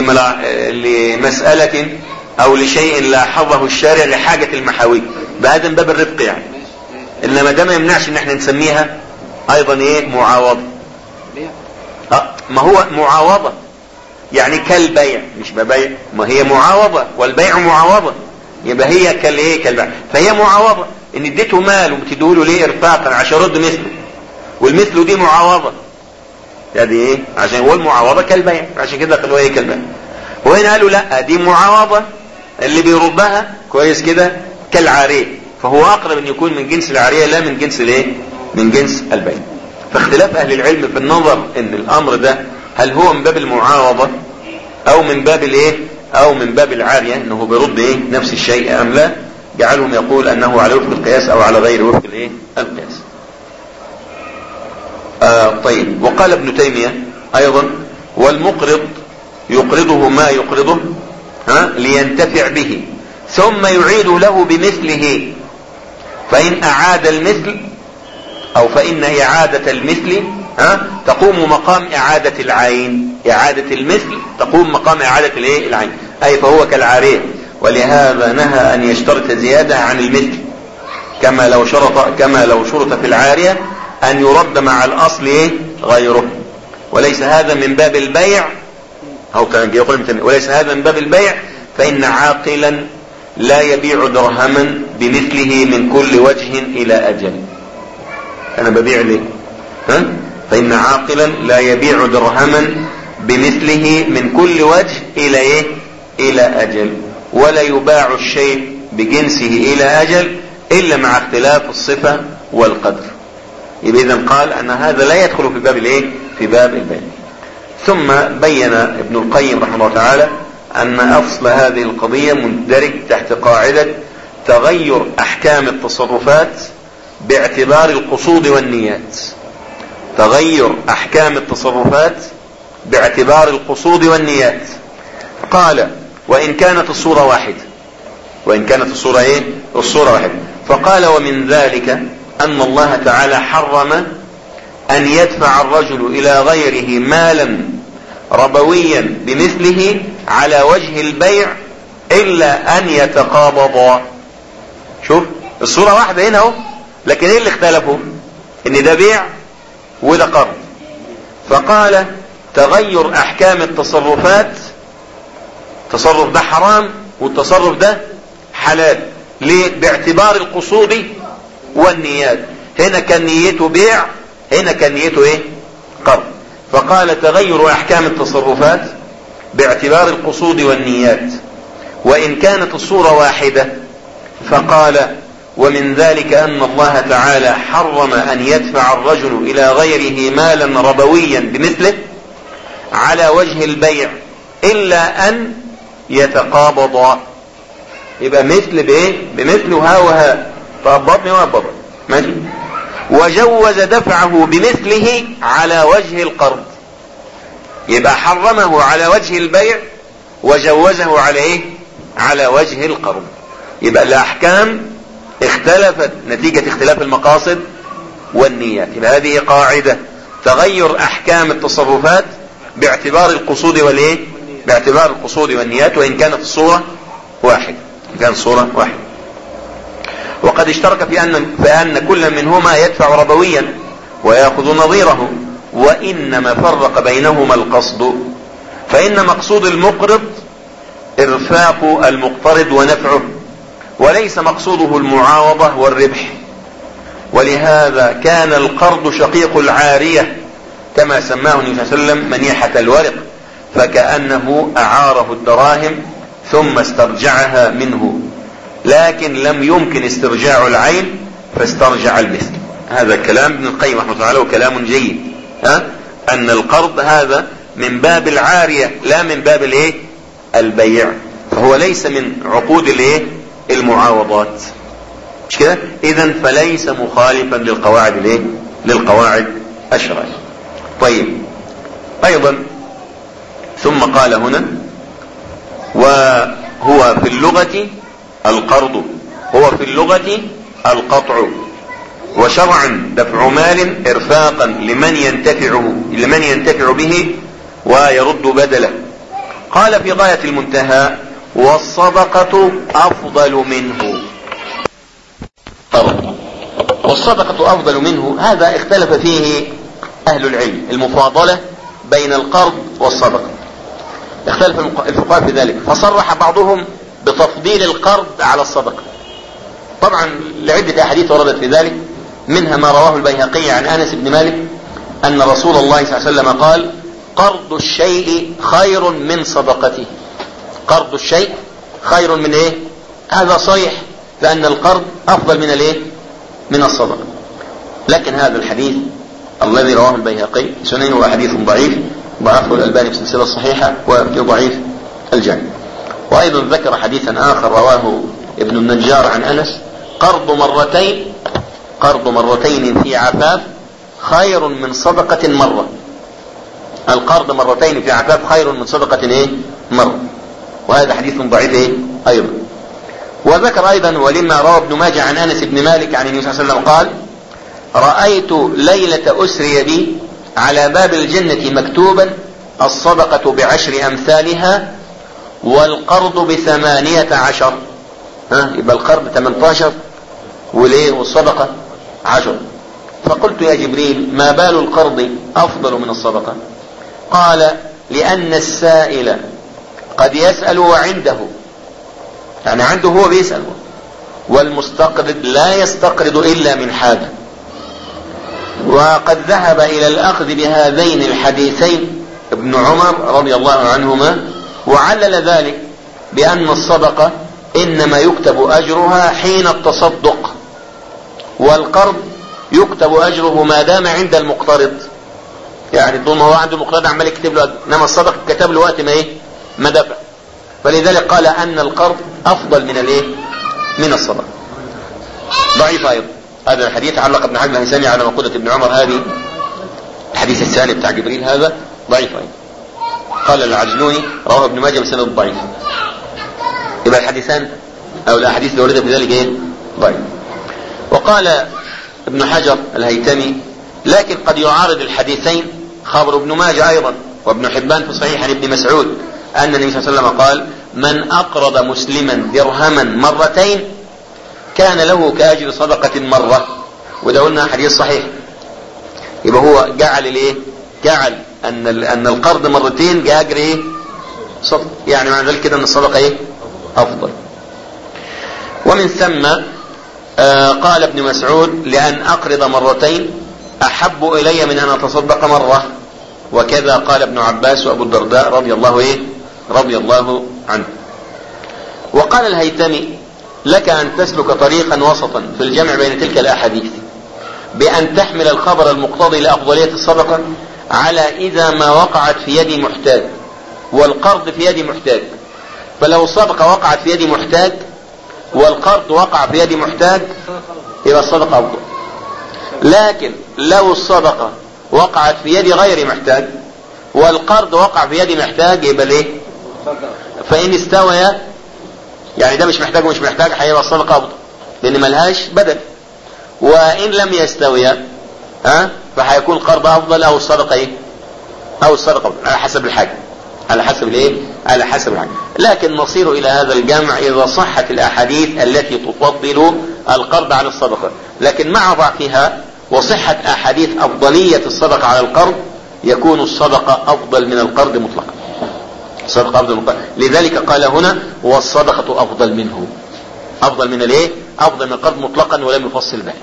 لمسألة او لشيء لاحظه الشارع لحاجة المحاويج، بهذا من باب الرفق يعني. انما ده ما يمنعش ان احنا نسميها ايضا ايه معاوضة. اه ما هو معاوضة يعني كالبيع مش ببيع، ما هي معاوضة والبيع معاوضة، يبقى هي كالايه كالبيع، فهي معاوضة ان اديته مال وبتديه له ليه ارفاقا عشان يرد مثله، والمثل دي معاوضة يعني ايه عشان هو المعاوضة كالبيع، عشان كده قالوا ايه كالبيع. وهنا قالوا لا دي معاوضة اللي بيردها كويس كده كالعارية، فهو اقرب ان يكون من جنس العارية لا من جنس الايه من جنس البيع. فاختلاف اهل العلم في النظر ان الامر ده هل هو من باب المعاوضة او من باب الايه او من باب العارية انه بيرد ايه نفس الشيء ام لا، جعلهم يقول انه على وفق القياس او على غير وفق الايه القياس. آه طيب. وقال ابن تيمية ايضا والمقرض يقرضه ما يقرضه ها لينتفع به ثم يعيد له بمثله، فان اعاد المثل او فان اعادة المثل ها تقوم مقام اعادة العين، اعادة المثل تقوم مقام اعادة الايه العين، اي فهو كالعارية. ولهذا نهى ان يشترط زيادة عن المثل كما لو شرط كما لو شرط في العارية ان يرد مع الاصل ايه غيره. وليس هذا من باب البيع او كان يقول وليس هذا من باب البيع فان عاقلا لا يبيع درهما بمثله من كل وجه الى اجل. انا ببيع ليه ها فان عاقلا لا يبيع درهما بمثله من كل وجه الى ايه الى اجل، ولا يباع الشيء بجنسه الى اجل الا مع اختلاف الصفة والقدر. يبقى اذا قال ان هذا لا يدخل في باب الايه في باب البيع. ثم بين ابن القيم رحمه الله تعالى ان اصل هذه القضية مندرج تحت قاعدة تغير احكام التصرفات باعتبار القصود والنيات. تغير احكام التصرفات باعتبار القصود والنيات. قال وان كانت الصورة واحدة، وان كانت الصورة ايه الصورة واحدة. فقال ومن ذلك ان الله تعالى حرم ان يدفع الرجل الى غيره مالا ربويا بمثله على وجه البيع الا ان يتقابضا. شوف الصورة واحدة هنا اهو، لكن ايه اللي اختلفوا؟ ان ده بيع وده قرض. فقال تغير احكام التصرفات، التصرف ده حرام والتصرف ده حلال. ليه؟ باعتبار القصود والنيات. هنا كان نيته بيع، هنا كان نيته ايه قرض. فقال تغير احكام التصرفات باعتبار القصود والنيات وان كانت الصورة واحدة. فقال ومن ذلك ان الله تعالى حرم ان يدفع الرجل الى غيره مالا ربويا بمثله على وجه البيع الا ان يتقابضا. يبقى مثل بايه بمثل ها وها، فقبضني وقبضني ماشي. وجوز دفعه بمثله على وجه القرض، يبقى حرمه على وجه البيع وجوزه على ايه على وجه القرض. يبقى الاحكام اختلفت نتيجة اختلاف المقاصد والنيات. يبقى هذه قاعدة تغير احكام التصرفات باعتبار القصود والايه باعتبار القصود والنيات وان كانت الصورة واحد كان صورة واحد. وقد اشترك في أن, فأن كل منهما يدفع ربويا ويأخذ نظيره، وإنما فرق بينهما القصد، فإن مقصود المقرض إرفاق المقترض ونفعه، وليس مقصوده المعاوضة والربح. ولهذا كان القرض شقيق العارية كما سماه النبي صلى الله عليه وسلم منيحة الورق، فكأنه أعاره الدراهم ثم استرجعها منه، لكن لم يمكن استرجاع العين فاسترجع المثل. هذا كلام ابن القيم رحمه الله تعالى وكلام جيد، ها ان القرض هذا من باب العارية لا من باب الايه البيع، فهو ليس من عقود الايه المعاوضات، مش كده؟ اذا فليس مخالفا للقواعد الايه للقواعد الشرعية. طيب ايضا ثم قال هنا وهو في اللغة القرض، هو في اللغة القطع، وشرعا دفع مال ارفاقا لمن ينتفع لمن ينتفع به ويرد بدله. قال في غاية المنتهى والصدقة افضل منه. والصدقة افضل منه، هذا اختلف فيه اهل العلم، المفاضلة بين القرض والصدقة، اختلف الفقهاء في ذلك، فصرح بعضهم بتفضيل القرض على الصدقة، طبعا لعدة احاديث وردت في ذلك، منها ما رواه البيهقي عن انس بن مالك ان رسول الله صلى الله عليه وسلم قال قرض الشيء خير من صدقته. قرض الشيء خير من ايه؟ هذا صريح لان القرض افضل من الايه من الصدقة، لكن هذا الحديث الذي رواه البيهقي سننه حديث ضعيف، ضعفه الألباني في السلسلة الصحيحة وفي ضعيف الجامع. وأيضا ذكر حديثا آخر رواه ابن النجار عن أنس قرض مرتين قرض مرتين في عفاف خير من صدقة مرة. القرض مرتين في عفاف خير من صدقة ايه مرة، وهذا حديث ضعيف ايه أيضا. وذكر أيضا ولما روى ابن ماجه عن أنس بن مالك عن النبي صلى الله عليه وسلم قال رأيت ليلة أسري بي على باب الجنة مكتوبا الصدقة بعشر أمثالها والقرض بثمانية عشر. ها يبقى القرض ثمانية عشر وليه والصدقة عشر. فقلت يا جبريل ما بال القرض أفضل من الصدقة؟ قال لأن السائل قد يسأل وعنده، يعني عنده هو بيسأل، والمستقرض لا يستقرض إلا من حاجة. وقد ذهب إلى الأخذ بهذين الحديثين ابن عمر رضي الله عنهما، وعلل ذلك بأن الصدقة إنما يكتب أجرها حين التصدق، والقرض يكتب أجره ما دام عند المقترض، يعني طول ما هو عنده المقترض عمال يكتب له أجر، إنما الصدقة كتب له وقت ما إيه ما دفع. فلذلك قال أن القرض أفضل من الإيه من الصدقة. ضعيف أيضا هذا الحديث، علق ابن حجر الهيثمي على مقولة ابن عمر هذه الحديث الثاني بتاع جبريل هذا ضعيف أيضا. قال العجلوني رواه ابن ماجه بسند ضعيف. يبقى الحديثان أو الأحاديث اللي وردت بذلك إيه ضعيف. وقال ابن حجر الهيثمي لكن قد يعارض الحديثين خبر ابن ماجه أيضا وابن حبان في صحيح عن ابن مسعود أن النبي صلى الله عليه وسلم قال من أقرض مسلما درهما مرتين كان له كأجر صدقة مرة، وده قلنا حديث صحيح. يبقى هو جعل الايه جعل ان ان القرض مرتين كأجر ايه صدقة، يعني معنى ذلك كده ان الصدقة ايه افضل. ومن ثم آه قال ابن مسعود لأن أقرض مرتين أحب إلي من أن أتصدق مرة، وكذا قال ابن عباس وأبو الدرداء رضي الله ايه رضي الله عنه. وقال الهيثمي لك أن تسلك طريقا وسطا في الجمع بين تلك الأحاديث بأن تحمل الخبر المقتضي لأفضلية الصدقة على إذا ما وقعت في يد محتاج والقرض في يد محتاج. فلو الصدقة وقعت في يد محتاج والقرض وقع في يد محتاج يبقى الصدقة أفضل. لكن لو الصدقة وقعت في يد غير محتاج والقرض وقع في يد محتاج يبقى ليه؟ فإن استويا، يعني ده مش محتاج ومش محتاج، هيبقى الصدقة أفضل لأن ملهاش بدل. وإن لم يستويا ها فهيكون القرض أفضل أو الصدقة إيه أو الصدقة أفضل على حسب الحاجة على حسب الإيه على حسب الحاجة. لكن نصير إلى هذا الجمع إذا صحت الأحاديث التي تفضل القرض على الصدقة، لكن مع ضعفها وصحة أحاديث أفضلية الصدقة على القرض يكون الصدقة أفضل من القرض مطلقا. الصدقة أفضل من القرض، لذلك قال هنا والصدقة أفضل منه، أفضل من الإيه أفضل من القرض مطلقا ولم يفصل به.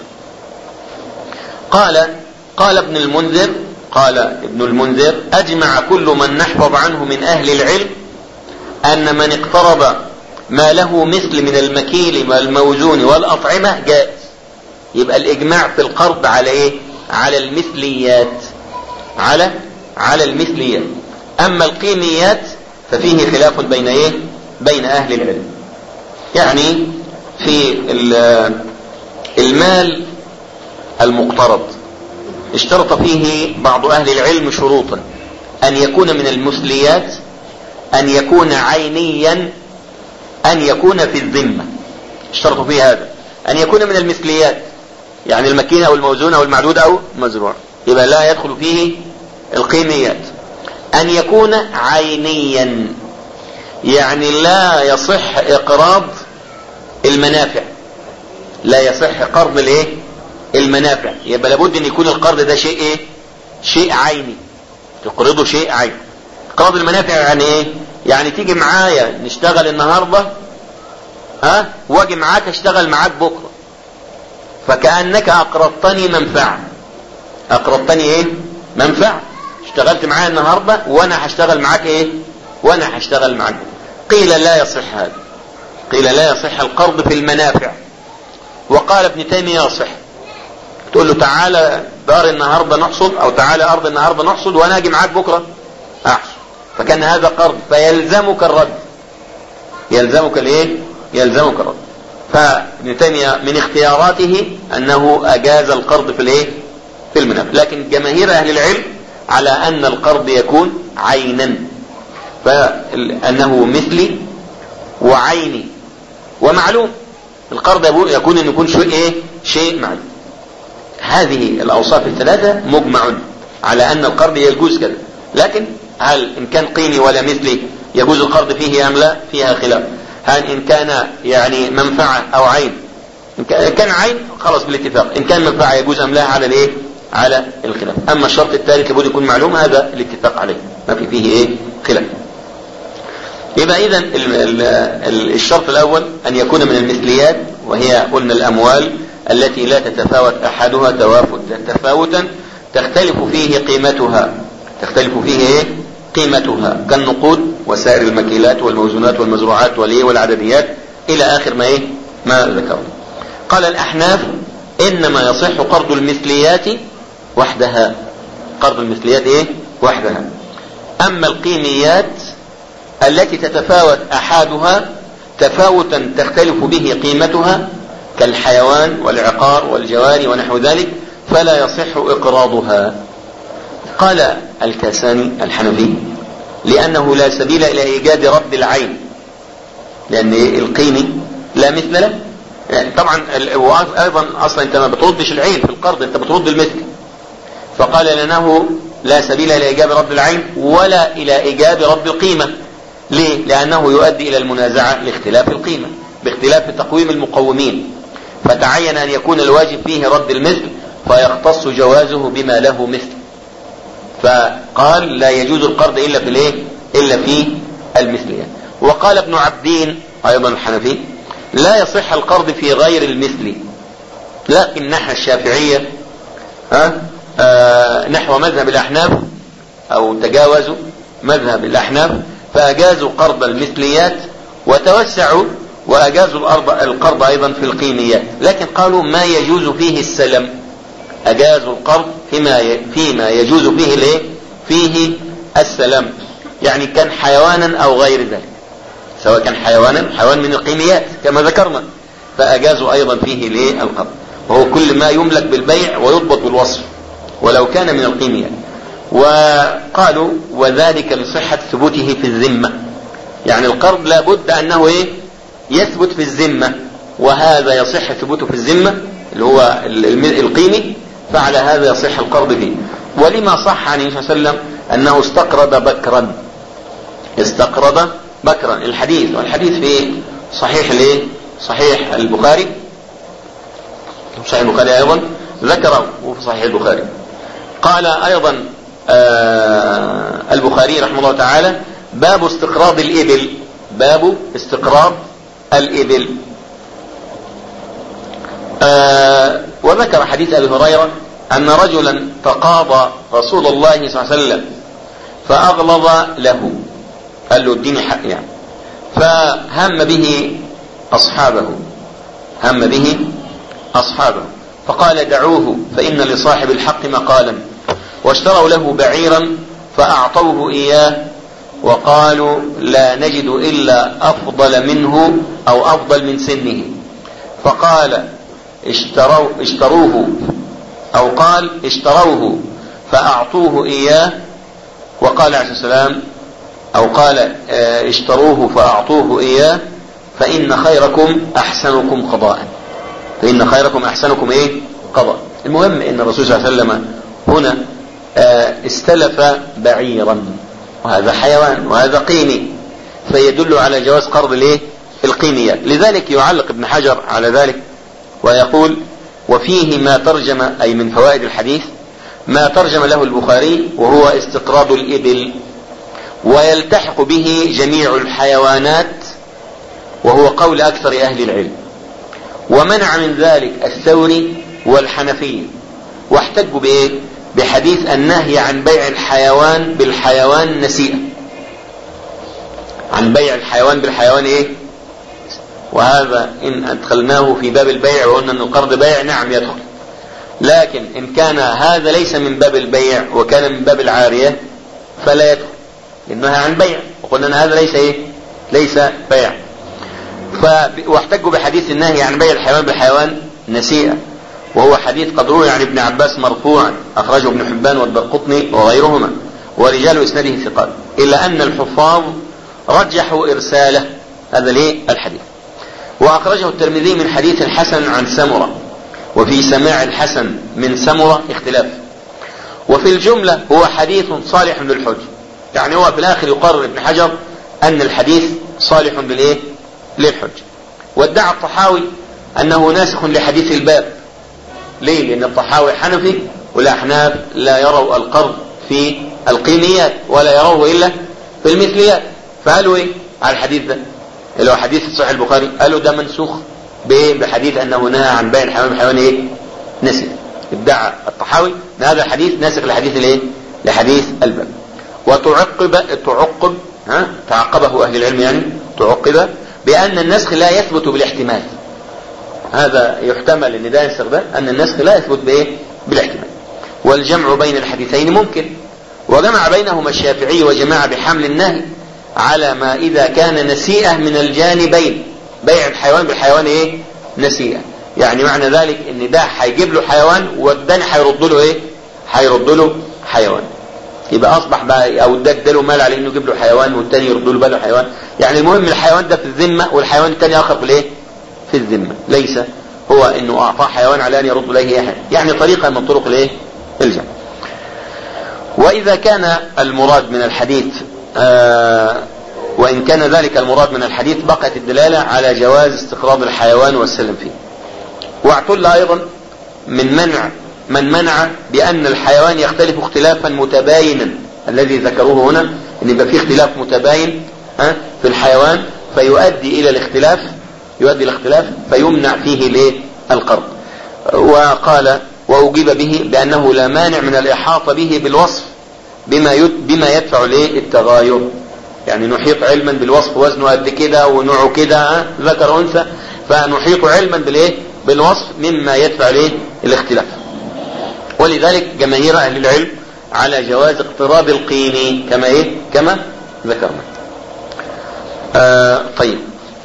قال قال ابن المنذر قال ابن المنذر أجمع كل من نحفظ عنه من أهل العلم أن من اقترض ما له مثل من المكيل والموزون والأطعمة جائز. يبقى الإجماع في القرض على إيه؟ على المثليات، على على المثليات. أما القيميات ففيه خلاف بين إيه؟ بين أهل العلم. يعني في المال المقترض اشترط فيه بعض أهل العلم شروطا: أن يكون من المثليات، أن يكون عينيا، أن يكون في الذمة. اشترطوا فيه هذا، أن يكون من المثليات يعني المكينة أو الموزونة أو المعدود أو المزروع، يبقى لا يدخل فيه القيميات. أن يكون عينيا يعني لا يصح إقراض المنافع، لا يصح قرض الايه؟ المنافع. يبقى لابد ان يكون القرض ده شيء ايه؟ شيء عيني، تقرضه شيء عيني. قرض المنافع يعني ايه؟ يعني تيجي معايا نشتغل النهارده ها واجي معاك اشتغل معاك بكره، فكأنك اقرضتني منفعه. اقرضتني ايه؟ منفعه. اشتغلت معايا النهارده وانا هشتغل معاك ايه؟ وانا هشتغل معاك. قيل لا يصح هذا، قيل لا يصح القرض في المنافع. وقال ابن تيمية يصح. تقول له تعالى دار النهاردة نحصل او تعالى ارض النهاردة نحصل وانا اجي معاك بكرة احصل، فكان هذا قرض فيلزمك الرد، يلزمك الايه؟ يلزمك الرد. فابن تيمية من اختياراته انه اجاز القرض في الايه؟ في المنافع. لكن جماهير اهل العلم على ان القرض يكون عينا، فانه مثلي وعيني ومعلوم. القرض يكون ان يكون شيء ايه؟ شيء معلوم. هذه الاوصاف الثلاثة مجمع على ان القرض يجوز كذا. لكن هل ان كان قيمي ولا مثلي يجوز القرض فيه ام لا؟ فيها خلاف. هل ان كان يعني منفعة او عين؟ ان كان عين خلاص بالاتفاق، ان كان منفعة يجوز ام لا على الايه؟ على الخلاف. اما الشرط الثالث لابد يكون معلوم، هذا الاتفاق عليه ما في فيه ايه؟ خلاف. يبقى اذا الشرط الاول ان يكون من المثليات، وهي قلنا الاموال التي لا تتفاوت احدها تفاوتا تختلف فيه قيمتها، تختلف فيه ايه؟ قيمتها، كالنقود وسائر المكيلات والموزونات والمزروعات والايه والعدديات الى اخر ما ايه؟ ما ذكرنا. قال الاحناف انما يصح قرض المثليات وحدها، قرض المثليات ايه؟ وحدها. اما القيميات التي تتفاوت احادها تفاوتا تختلف به قيمتها كالحيوان والعقار والجواري ونحو ذلك فلا يصح اقراضها. قال الكاساني الحنفي لانه لا سبيل الى ايجاد رد العين، لان القيمي لا مثل له. يعني طبعا ايضا اصلا انت ما بتردش العين في القرض، انت بترد المثل. فقال لانه لا سبيل الى ايجاب رد العين ولا الى ايجاب رد القيمة. ليه؟ لانه يؤدي الى المنازعة لاختلاف القيمة باختلاف تقويم المقومين، فتعين ان يكون الواجب فيه رد المثل فيختص جوازه بما له مثل. فقال لا يجوز القرض الا في الايه؟ الا في المثلية. وقال ابن عبدين ايضا الحنفي لا يصح القرض في غير المثل، لكن نحو الشافعية ها آه نحو مذهب الاحناف او تجاوزوا مذهب الاحناف فاجازوا قرض المثليات وتوسعوا واجازوا القرض ايضا في القيميات، لكن قالوا ما يجوز فيه السلم، اجازوا القرض فيما فيما يجوز فيه الايه؟ فيه السلم، يعني كان حيوانا او غير ذلك، سواء كان حيوانا حيوان من القيميات كما ذكرنا، فاجازوا ايضا فيه الايه؟ القرض، وهو كل ما يملك بالبيع ويضبط بالوصف ولو كان من القيميات. وقالوا وذلك لصحة ثبوته في الذمة، يعني القرض لابد انه ايه؟ يثبت في الذمة، وهذا يصح ثبوته في الذمة اللي هو القيمي، فعلى هذا يصح القرض فيه. ولما صح عن النبي صلى الله عليه وسلم انه استقرض بكرا، استقرض بكرا، الحديث، والحديث في صحيح الايه؟ صحيح البخاري، صحيح البخاري ايضا ذكره وفي صحيح البخاري. قال ايضا آه البخاري رحمه الله تعالى باب استقراض الابل، باب استقراض الابل. آه وذكر حديث ابي هريرة ان رجلا تقاضى رسول الله صلى الله عليه وسلم فاغلظ له، قال له اديني حق يعني، فهم به اصحابه، هم به اصحابه فقال دعوه فإن لصاحب الحق مقالا، واشتروا له بعيرا فأعطوه إياه وقالوا لا نجد إلا أفضل منه أو أفضل من سنه، فقال اشتروا اشتروه أو قال اشتروه فأعطوه إياه، وقال عليه السلام أو قال اشتروه فأعطوه إياه فإن خيركم أحسنكم قضاء، فإن خيركم أحسنكم إيه قضاء. المهم إن الرسول صلى الله عليه وسلم هنا استلف بعيرا، وهذا حيوان وهذا قيني، فيدل على جواز قرض الايه القينيات. لذلك يعلق ابن حجر على ذلك ويقول وفيه ما ترجم، أي من فوائد الحديث ما ترجم له البخاري وهو استقراض الإبل، ويلتحق به جميع الحيوانات، وهو قول أكثر أهل العلم، ومنع من ذلك الثوري والحنفية، واحتجوا بإيه بحديث النهي عن بيع الحيوان بالحيوان نسيئة، عن بيع الحيوان بالحيوان ايه، وهذا ان ادخلناه في باب البيع وقلنا ان القرض بيع نعم يدخل، لكن ان كان هذا ليس من باب البيع وكان من باب العارية فلا يدخل، لانها عن بيع، وقلنا ان هذا ليس ايه ليس بيع. واحتجوا بحديث النهي عن بيع الحيوان بالحيوان نسيئة، وهو حديث قد روي عن ابن عباس مرفوعا أخرجه ابن حبان والدرقطني وغيرهما، ورجال إسناده ثقات، إلا أن الحفاظ رجحوا إرساله هذا ليه الحديث. وأخرجه الترمذي من حديث الحسن عن سمرة، وفي سماع الحسن من سمرة اختلاف، وفي الجملة هو حديث صالح للحج، يعني هو في الآخر يقرر ابن حجر أن الحديث صالح للإيه للحج. وادعى الطحاوي أنه ناسخ لحديث الباب. ليه؟ لأن الطحاوي حنفي والأحناف لا يروا القرض في القيميات ولا يروه إلا في المثليات، فقالوا إيه على الحديث ده اللي هو حديث صحيح البخاري؟ قالوا ده منسوخ بحديث أنه نهى عن بيع الحيوان بالحيوان إيه نسي. ادعى الطحاوي أن هذا الحديث ناسخ لحديث الإيه لحديث الباب. وتعقب تعقب ها تعقبه أهل العلم يعني تعقب بأن النسخ لا يثبت بالاحتمال، هذا يحتمل ان ده ينسخ ده، ان النسخ لا يثبت بايه بالاحتمال. والجمع بين الحديثين ممكن، وجمع بينهما الشافعي وجماعة بحمل النهي على ما اذا كان نسيئة من الجانبين، بيع الحيوان بالحيوان ايه نسيئة، يعني معنى ذلك ان ده هيجيب له حيوان والثاني هيرد له ايه هيرد له حيوان، يبقى اصبح بقى او ده اداله مال على انه يجيب له حيوان والثاني يرد له باله حيوان، يعني المهم الحيوان ده في الذمة والحيوان الثاني اخر في الايه في الذمة، ليس هو انه اعطاه حيوان على ان يرد اليه احد، يعني طريقة من طرق الايه الجمع. واذا كان المراد من الحديث آه وان كان ذلك المراد من الحديث بقت الدلالة على جواز استقراض الحيوان والسلم فيه. واعتل ايضا من منع من منع بان الحيوان يختلف اختلافا متباينا، الذي ذكروه هنا ان يبقى فيه اختلاف متباين ها في الحيوان فيؤدي الى الاختلاف يؤدي الاختلاف فيمنع فيه الايه القرض. وقال واجيب به بانه لا مانع من الاحاطه به بالوصف بما بما يدفع الايه التغاير، يعني نحيط علما بالوصف وزنه قد كده ونوعه كده ذكر انثى، فنحيط علما بالايه بالوصف مما يدفع الايه الاختلاف. ولذلك جماهير اهل العلم على جواز اقتراض القيمي كما ايه كما ذكرنا. آه طيب،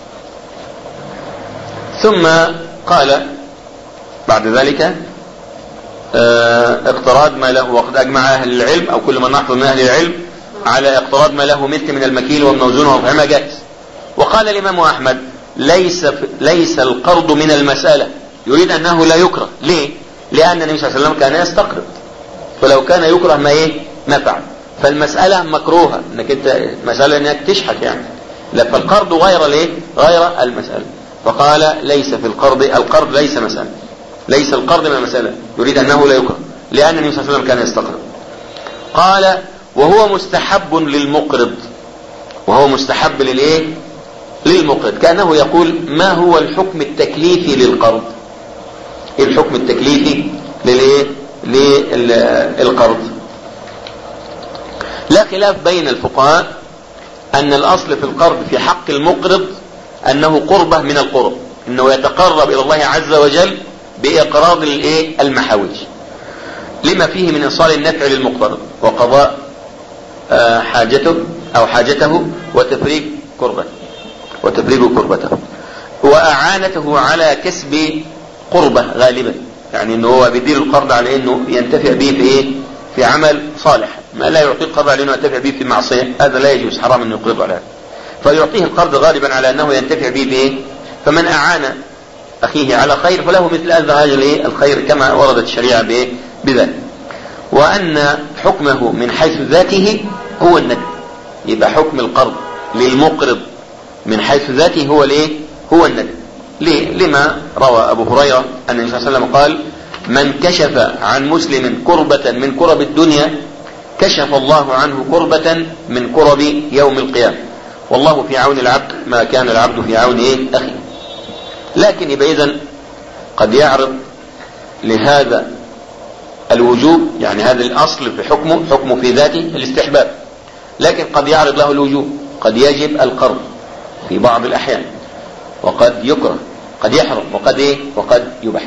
ثم قال بعد ذلك اه اقتراض ما له، وقد اجمع اهل العلم او كل من نحفظ من اهل العلم على اقتراض ما له مثل من المكيل والموزون وفهمه جائز. وقال الامام احمد ليس ليس القرض من المسألة، يريد انه لا يكره. ليه؟ لان النبي صلى الله عليه وسلم كان يستقرض، فلو كان يكره ما ايه ما فعل، فالمسألة مكروهة انك انت مسألة انك تشحت يعني، لا فالقرض غير الايه غير المسألة. فقال ليس في القرض القرض ليس مسألة، ليس القرض من المسألة، يريد أنه لا يكره لأن النبي صلى الله عليه وسلم كان يستقرض. قال وهو مستحب للمقرض، وهو مستحب للإيه للمقرض، كأنه يقول ما هو الحكم التكليفي للقرض، إيه الحكم التكليفي للإيه للقرض. لا خلاف بين الفقهاء أن الأصل في القرض في حق المقرض أنه قربة من القرب، أنه يتقرب إلى الله عز وجل بإقراض الايه المحاوج لما فيه من إيصال النفع للمقترض وقضاء آه حاجته أو حاجته وتفريج كربته وتفريج كربته وأعانته على كسب قربة غالبا، يعني انه هو بيدير القرض على انه ينتفع به في ايه في عمل صالح، ما لا يعطيه القرض على انه ينتفع به في معصية، هذا لا يجوز، حرام انه يقرض على هذا، فيعطيه القرض غالبا على انه ينتفع به بايه. فمن اعان اخيه على خير فله مثل هذا الخير كما وردت الشريعة بايه بذلك. وان حكمه من حيث ذاته هو الندب، يبقى حكم القرض للمقرض من حيث ذاته هو الايه هو الندب. ليه؟ لما روى ابو هريرة ان النبي صلى الله عليه وسلم قال: من كشف عن مسلم كربة من كرب الدنيا كشف الله عنه كربة من كرب يوم القيامة، والله في عون العبد ما كان العبد في عون ايه اخي. لكن يبقى اذن قد يعرض لهذا الوجوب، يعني هذا الاصل في حكمه حكمه في ذاته الاستحباب، لكن قد يعرض له الوجوب، قد يجب القرض في بعض الاحيان، وقد يكره، قد يحرم، وقد ايه وقد يباح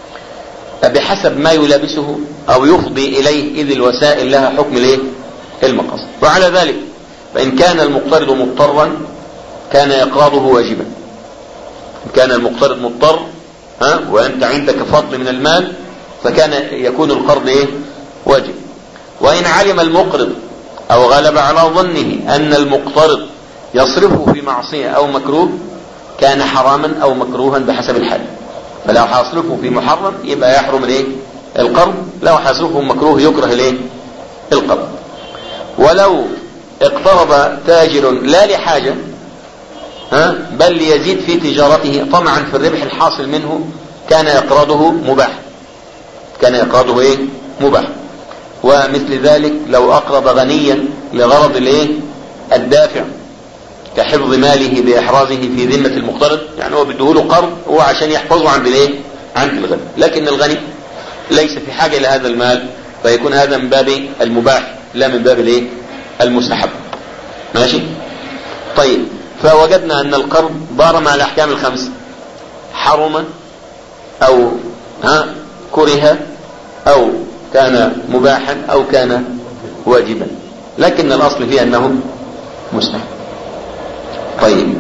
بحسب ما يلابسه او يفضي اليه، اذ الوسائل لها حكم الايه المقاصد. وعلى ذلك فان كان المقترض مضطرا كان اقراضه واجبا، ان كان المقترض مضطر ها وانت عندك فضل من المال فكان يكون القرض ايه واجب. وان علم المقرض او غلب على ظنه ان المقترض يصرفه في معصية او مكروه كان حراما او مكروها بحسب الحال، فلو حاصرفه في محرم يبقى يحرم الايه القرض، لو حاصرفه مكروه يكره الايه القرض. ولو اقترض تاجر لا لحاجة ها بل ليزيد في تجارته طمعا في الربح الحاصل منه كان اقراضه مباح، كان اقراضه ايه مباح. ومثل ذلك لو اقرض غنيا لغرض الايه الدافع كحفظ ماله بإحرازه في ذمة المقترض، يعني هو بيديهوله قرض هو عشان يحفظه عند الايه عند الغني، لكن الغني ليس في حاجة إلى هذا المال، فيكون هذا من باب المباح لا من باب الايه المستحب. ماشي طيب. فوجدنا ان القرض ضار مع الاحكام الخمسة، حرم او ها كره او كان مباحا او كان واجبا، لكن الاصل فيه انه مستحب. طيب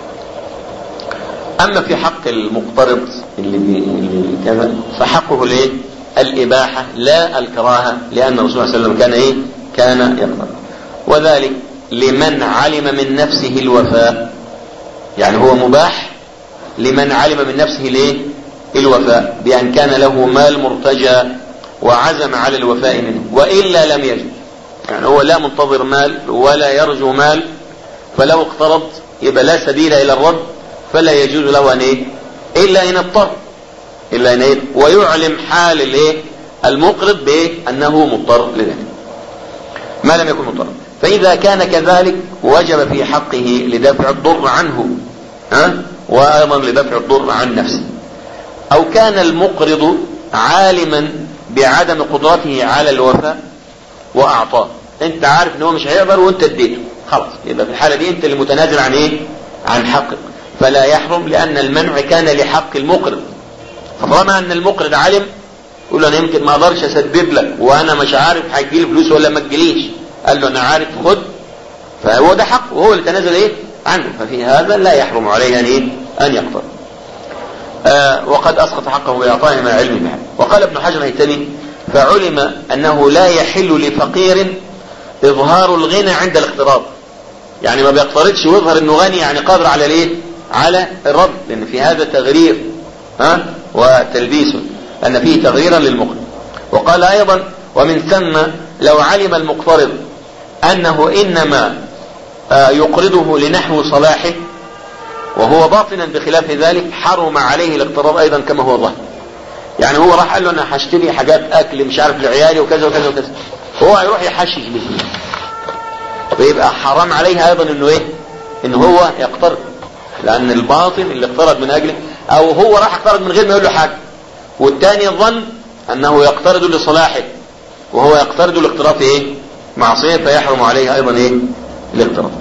اما في حق المقترض اللي, اللي كذا فحقه الايه الاباحة لا الكراهة، لان الرسول صلى الله عليه وسلم كان ايه كان يقرض، وذلك لمن علم من نفسه الوفاء، يعني هو مباح لمن علم من نفسه الايه الوفاء بان كان له مال مرتجى وعزم على الوفاء منه، والا لم يجد، يعني هو لا منتظر مال ولا يرجو مال، فلو اقترض يبقى لا سبيل الى الرد، فلا يجوز له ان ايه الا ان اضطر، الا ان ايه ويعلم حال الايه المقرض بايه انه مضطر لذلك ما لم يكن مضطر. فاذا كان كذلك وجب في حقه لدفع الضر عنه ها وايضا لدفع الضر عن نفسه. او كان المقرض عالما بعدم قدرته على الوفاء واعطاه، انت عارف ان هو مش هيقدر وانت اديته، خلاص يبقى في الحالة دي انت اللي متنازل عن ايه عن حقك، فلا يحرم، لان المنع كان لحق المقرض. فطالما ان المقرض علم يقول له انا يمكن ما اقدرش اسدد لك وانا مش عارف هيجيلي فلوس ولا ما تجيليش، قال له انا عارف خد، فهو ده حقه وهو اللي تنازل ايه عنه، ففي هذا لا يحرم عليه ان ايه ان يقترض. آه وقد اسقط حقه باعطائه مع علمه به. وقال ابن حجر الهيثمي: فعلم انه لا يحل لفقير اظهار الغنى عند الاقتراض، يعني ما بيقترضش ويظهر انه غني يعني قادر على الايه على الرد، لان في هذا تغرير ها وتلبيس، ان فيه تغريرا للمقرض. وقال ايضا: ومن ثم لو علم المقترض انه انما يقرضه لنحو صلاحه وهو باطنا بخلاف ذلك حرم عليه الاقتراض ايضا كما هو ظاهر. يعني هو راح قال له انا هشتري حاجات اكل مش عارف لعيالي وكذا وكذا وكذا، هو هيروح يحشش بيه، ويبقى حرام عليه ايضا انه ايه ان هو يقترض، لان الباطل اللي اقترض من اجله، او هو راح يقترض من غير ما يقول له حاجه، والثاني ظن انه يقترض لصلاحه وهو يقترض الاقتراض في ايه معصيه، فيحرم عليه ايضا ايه الاقتراض.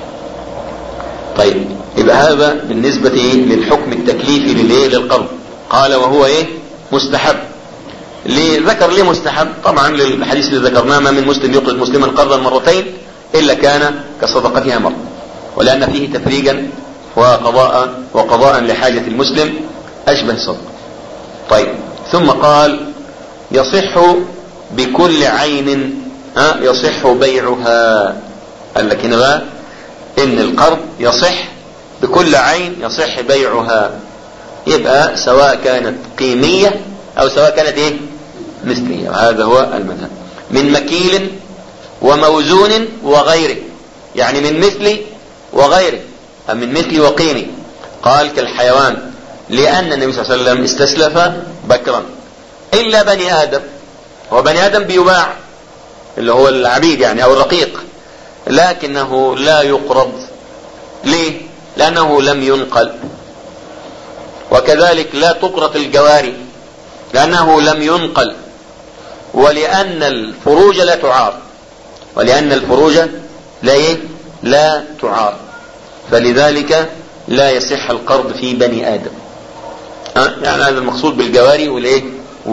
طيب يبقى هذا بالنسبه إيه للحكم التكليفي للايه للقرض. قال وهو ايه مستحب. ليه ذكر ليه مستحب؟ طبعا للحديث اللي ذكرناه ما من مسلم يقرض مسلما قرضا مرتين الا كان كصدقتها مرة، ولان فيه تفريجا وقضاء وقضاء لحاجة المسلم اشبه الصدقة. طيب ثم قال يصح بكل عين ها يصح بيعها. قال لك هنا بقى ان القرض يصح بكل عين يصح بيعها، يبقى سواء كانت قيمية او سواء كانت ايه مثلية. هذا هو المذهب. من مكيل وموزون وغيره، يعني من مثلي وغيره، أم من مثلي وقيمي. قال كالحيوان، لأن النبي صلى الله عليه وسلم استسلف بكرا إلا بني آدم. هو بني آدم بيباع اللي هو العبيد يعني أو الرقيق، لكنه لا يقرض. ليه؟ لأنه لم ينقل. وكذلك لا تقرض الجواري لأنه لم ينقل، ولأن الفروج لا تعار، ولأن الفروج لا إيه؟ لا تعار، فلذلك لا يصح القرض في بني آدم. أه؟ يعني هذا المقصود بالجواري والإيه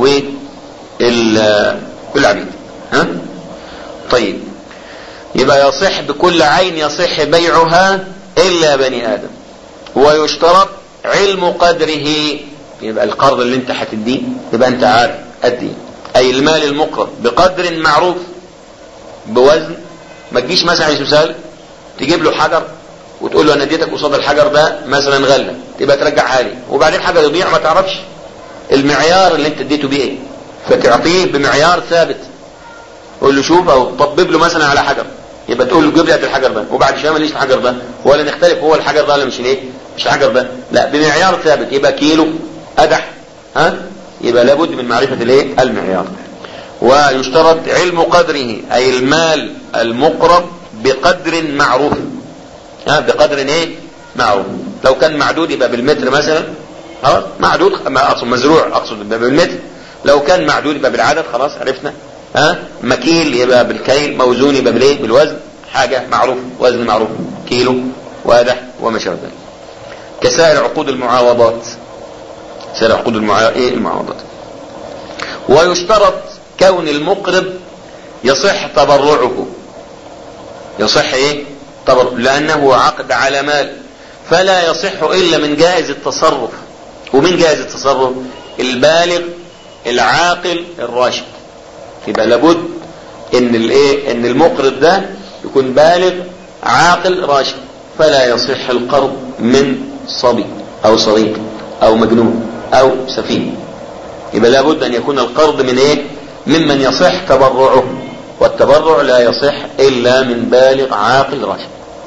والعبيد. ها؟ طيب يبقى يصح بكل عين يصح بيعها إلا بني آدم. ويشترط علم قدره، يبقى القرض اللي انت هتديه يبقى انت عارف قد ايه، اي المال المقرض بقدر معروف بوزن. ما تجيش مثلا على سؤال تجيب له حجر وتقول له انا اديتك قصاد الحجر ده مثلا غله، تبقى ترجعها لي وبعدين حاجه يضيع ما تعرفش المعيار اللي انت اديته بيه ايه، فتعطيه بمعيار ثابت. قول له شوف، او طبب له مثلا على حجر، يبقى تقول له جيب لي الحجر ده، وبعد شويه ماليش الحجر ده، ولا نختلف هو الحجر ده ولا مش ايه مش الحجر ده، لا بمعيار ثابت، يبقى كيلو قدح. ها يبقى لابد من معرفه الايه المعيار. ويشترط علم قدره، اي المال المقرض بقدر معروف. ها بقدر ايه معروف. لو كان معدود يبقى بالمتر مثلا، خلاص معدود، اقصد مزروع اقصد بالمتر. لو كان معدود يبقى بالعدد، خلاص عرفنا. ها مكيل يبقى بالكيل، موزون يبقى بالايه بالوزن، حاجه معروف وزن معروف، كيلو وقدح وما شابه ذلك. كسائر عقود المعاوضات، سائر عقود المعا... إيه المعاوضات. ويشترط كون المقرض يصح تبرعه، يصح ايه تبرع، لانه عقد على مال، فلا يصح الا من جائز التصرف. ومن جائز التصرف البالغ العاقل الراشد. يبقى لابد ان الايه ان المقرض ده يكون بالغ عاقل راشد، فلا يصح القرض من صبي او صغير او مجنون او سفيه. يبقى لابد ان يكون القرض من ايه ممن يصح تبرعه، والتبرع لا يصح الا من بالغ عاقل راشد.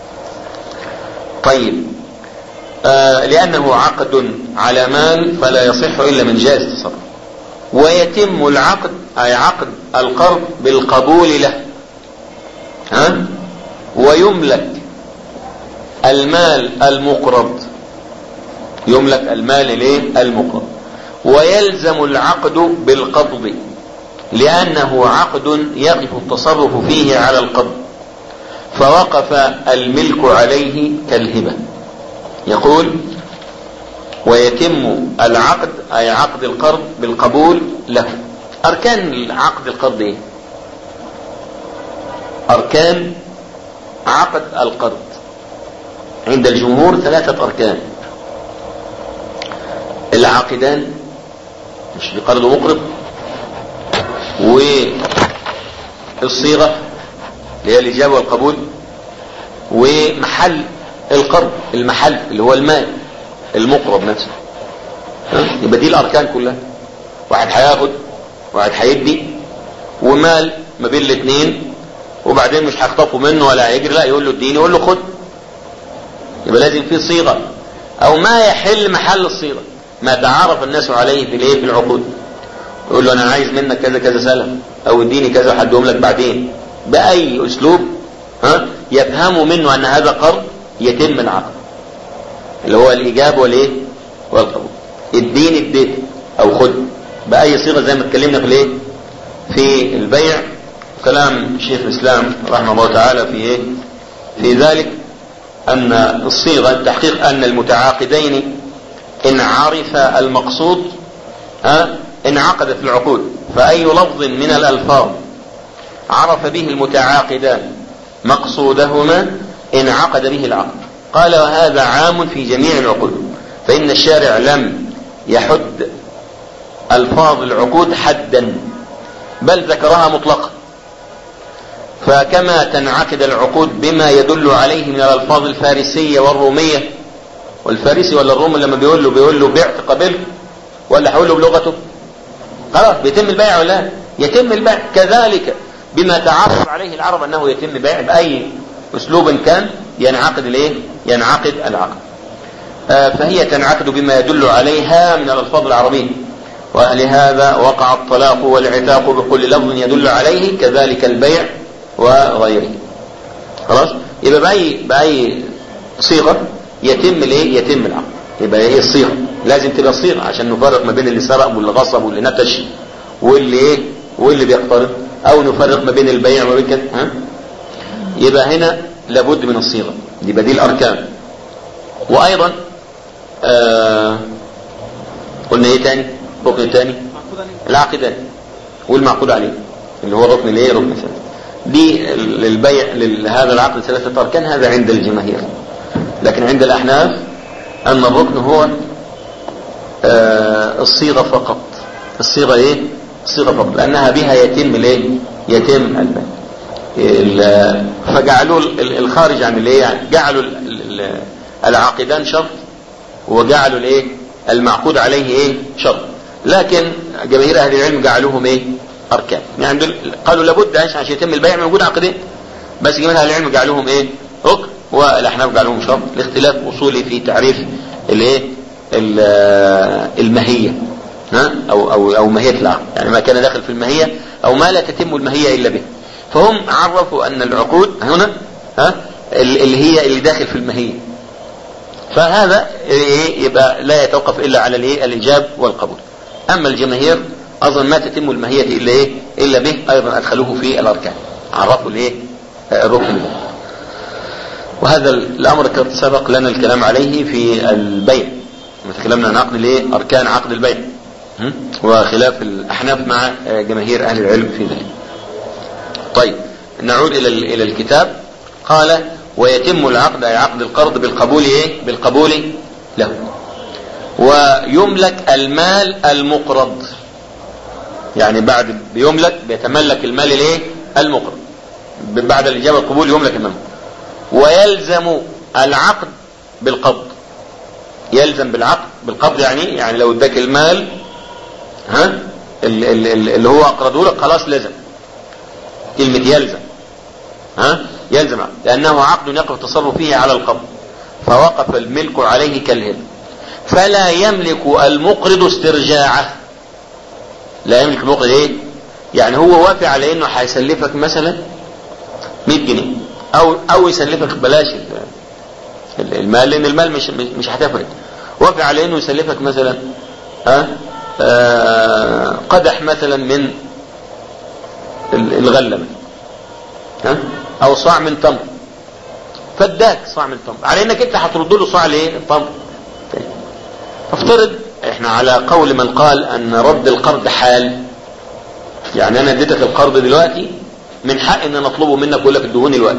طيب آه لانه عقد على مال فلا يصح الا من جائز التصرف. ويتم العقد اي عقد القرض بالقبول له. ها ويملك المال المقرض، يملك المال الايه المقرض. ويلزم العقد بالقبض، لانه عقد يقف التصرف فيه على القبض، فوقف الملك عليه كالهبة. يقول ويتم العقد اي عقد القرض بالقبول له. اركان عقد القرض ايه؟ اركان عقد القرض عند الجمهور ثلاثة اركان. العاقدان، مش بقرض ومقرض، والصيغة اللي هي الاجابة والقبول، ومحل القرض، المحل اللي هو المال المقرض نفسه. يبقى دي الاركان كلها. واحد هياخد واحد هيدي، ومال ما بين الاثنين، وبعدين مش هيخطفوا منه ولا هيجري، لا يقول له اديني يقول له خد. يبقى لازم في صيغه او ما يحل محل الصيغه، ما تعارف الناس عليه في الايه في العقود. يقول له انا عايز منك كذا كذا سلم، او اديني كذا هديهم لك بعدين، باي اسلوب ها يفهموا منه ان هذا قرض يتم العقد، اللي هو الاجابه والايه والقبول. اديني اديت او خد، باي صيغه زي ما اتكلمنا في الايه في البيع. كلام شيخ الاسلام رحمه الله تعالى في ايه في ذلك، ان الصيغه التحقيق ان المتعاقدين ان عرف المقصود ها انعقدت العقود، فأي لفظ من الألفاظ عرف به المتعاقدان مقصودهما انعقد به العقد. قال وهذا عام في جميع العقود، فإن الشارع لم يحد ألفاظ العقود حدا بل ذكرها مطلقا، فكما تنعقد العقود بما يدل عليه من الألفاظ الفارسية والرومية، والفارسي ولا الرومي لما بيقول له بيقول له بعت قبلت ولا حول له بلغته خلاص بيتم البيع ولا يتم البيع، كذلك بما تعرف عليه العرب أنه يتم البيع بأي أسلوب كان ينعقد الايه ينعقد العقد. آه فهي تنعقد بما يدل عليها من الألفاظ العربية، ولهذا وقع الطلاق والعتاق بكل لفظ يدل عليه، كذلك البيع وغيره. خلاص يبقى بأي بأي صيغة يتم الايه يتم العقد. يبقى ايه الصيغة؟ لازم تبقى الصيغة عشان نفرق ما بين اللي سرق واللي غصب واللي نتش واللي ايه واللي بيقترض، او نفرق ما بين البيع وما بين كده. ها يبقى هنا لابد من الصيغة، يبقى دي الاركان. وايضا آه قلنا ايه تاني؟ ركن تاني العقدان والمعقود عليه اللي هو ركن الايه ركن ثالث. دي للبيع لهذا العقد ثلاثة اركان، هذا عند الجماهير. لكن عند الاحناف ان الركن هو آه الصيغة فقط. الصيغة ايه الصيغة فقط، لانها بها يتم الايه يتم البيع. فجعلوا الخارج عن الايه يعني جعلوا العاقدان شرط، وجعلوا الايه المعقود عليه ايه شرط، لكن جماهير اهل العلم جعلوهم ايه اركان. يعني قالوا لابد عشان يتم البيع من وجود عقدين، بس جماهير اهل العلم جعلوهم ايه ركن، والاحناف جعلوهم شرط لاختلاف اصولي في تعريف الايه الماهيه ها او او او ماهيه العقد، يعني ما كان داخل في الماهيه او ما لا تتم الماهيه الا به. فهم عرفوا ان العقود هنا ها اللي هي اللي داخل في الماهيه، فهذا إيه يبقى لا يتوقف الا على الايه الايجاب والقبول. اما الجماهير اظن ما تتم الماهيه الا ايه الا به، ايضا ادخلوه في الاركان، عرفوا الايه الركن. وهذا الامر قد سبق لنا الكلام عليه في البيع، تكلمنا عن عقد الايه اركان عقد البيع وخلاف الاحناف مع جماهير اهل العلم في ذلك. طيب نعود الى الى الكتاب. قال ويتم العقد اي عقد القرض بالقبول ايه بالقبول له، ويملك المال المقرض، يعني بعد بيملك بيتملك المال الايه المقرض بعد الاجابه القبول يملك المال، ويلزم العقد بالقبض. يلزم بالعقد بالقبض يعني يعني لو اداك المال ها اللي هو اقرضه لك خلاص لازم، كلمة يلزم ها يلزم لأنه عقد يقف التصرف فيه على القبض، فوقف الملك عليه كالهبة، فلا يملك المقرض استرجاعه. لا يملك المقرض ايه يعني هو وافق على انه هيسلفك مثلا مئة جنيه او او يسلفك بلاش المال، لان المال مش مش هتفرق. وافق على انه يسلفك مثلا ها آه قدح مثلا من الغلة ها او صاع من تمر، فاداك صاع من تمر على انك انت هترد له صاع الايه التمر. افترض احنا على قول من قال ان رد القرض حال، يعني انا اديتك القرض دلوقتي من حق ان انا اطلبه منك واقول لك ادهوني الوقت،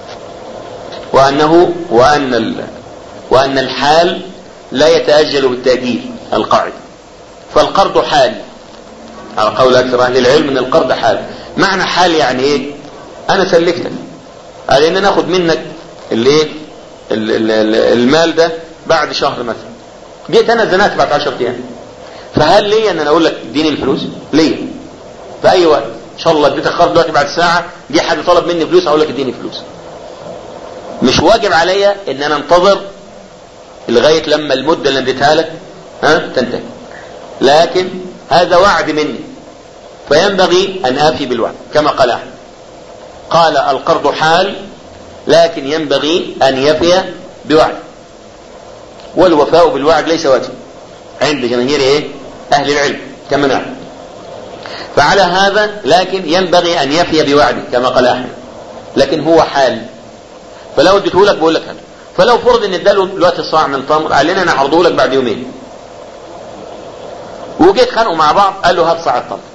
وانه وان ال... وان الحال لا يتأجل بالتأجيل القاعدة، فالقرض حال على قول اكثر اهل العلم ان القرض حال. معنى حال يعني ايه؟ انا سلفتك على ان انا اخد منك الايه المال ده بعد شهر مثلا، جيت انا زنقت بعد عشرة ايام، فهل لي ان انا اقول لك اديني الفلوس؟ ليه في اي وقت ان شاء الله اديتك قرض دلوقتي بعد ساعه جه حد طلب مني فلوس اقول لك اديني فلوس. مش واجب عليا ان انا انتظر لغايه لما المده اللي اديتها لك ها تنتهي، لكن هذا وعد مني فينبغي ان افي بالوعد كما قال احمد. قال القرض حال لكن ينبغي ان يفي بوعد، والوفاء بالوعد ليس واجب عند جماهير ايه اهل العلم كما نعلم. فعلى هذا لكن ينبغي ان يفي بوعده كما قال احمد، لكن هو حال. فلو اديته لك بقول لك هذا، فلو فرض ان اداله دلوقتي صاع من تمر قال لنا انا هعرضه لك بعد يومين، وجيت خانقوا مع بعض، قال له هات صاع التمر،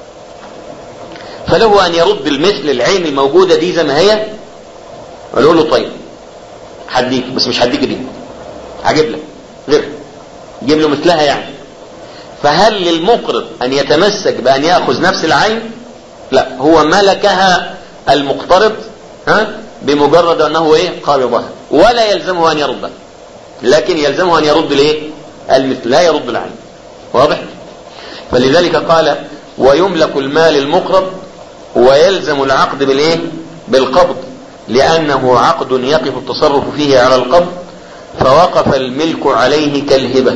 فله ان يرد المثل العين الموجودة دي زي ما هي، قالوا له طيب هديك، بس مش هديك دي، هجيب لك غيرها، جيب له مثلها يعني. فهل للمقرض ان يتمسك بان يأخذ نفس العين؟ لا، هو ملكها المقترض ها بمجرد انه ايه قابضها، ولا يلزمه ان يردها، لكن يلزمه ان يرد الايه المثل، لا يرد العين. واضح؟ فلذلك قال ويملك المال المقرض ويلزم العقد بالايه بالقبض، لانه عقد يقف التصرف فيه على القبض، فوقف الملك عليه كالهبة.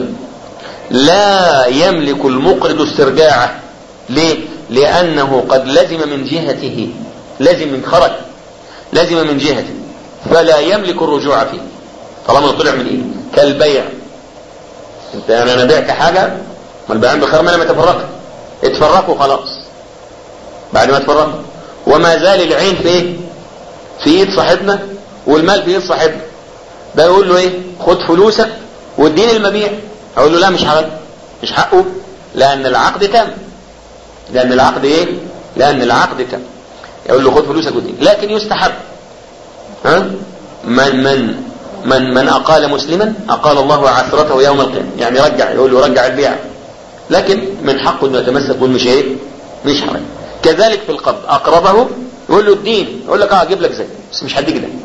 لا يملك المقرض استرجاعه. ليه؟ لانه قد لزم من جهته، لازم من خرج، لازم من جهته، فلا يملك الرجوع فيه طالما طلع من ايده. كالبيع، انت يعني انا بعت حاجه، ما البيعان بخير ما لم يتفرقوا، اتفرقوا خلاص، بعد ما اتفرقوا وما زال العين في ايه في ايد صاحبنا والمال في ايد صاحبنا، ده يقول له ايه خد فلوسك واديني المبيع، اقول له لا مش حق، مش حقه، لان العقد تم، لان العقد ايه لان العقد تم، يقول له خد فلوسك واديني. لكن يستحب ها من من من من اقال مسلما اقال الله عثرته يوم القيامه، يعني رجع، يقول له رجع البيع، لكن من حقه انه يتمسك يقول مش ايه مش حرام. كذلك في القبض، اقربه يقول له الدين، يقول لك اه اجيب لك زي، بس مش هديك ده،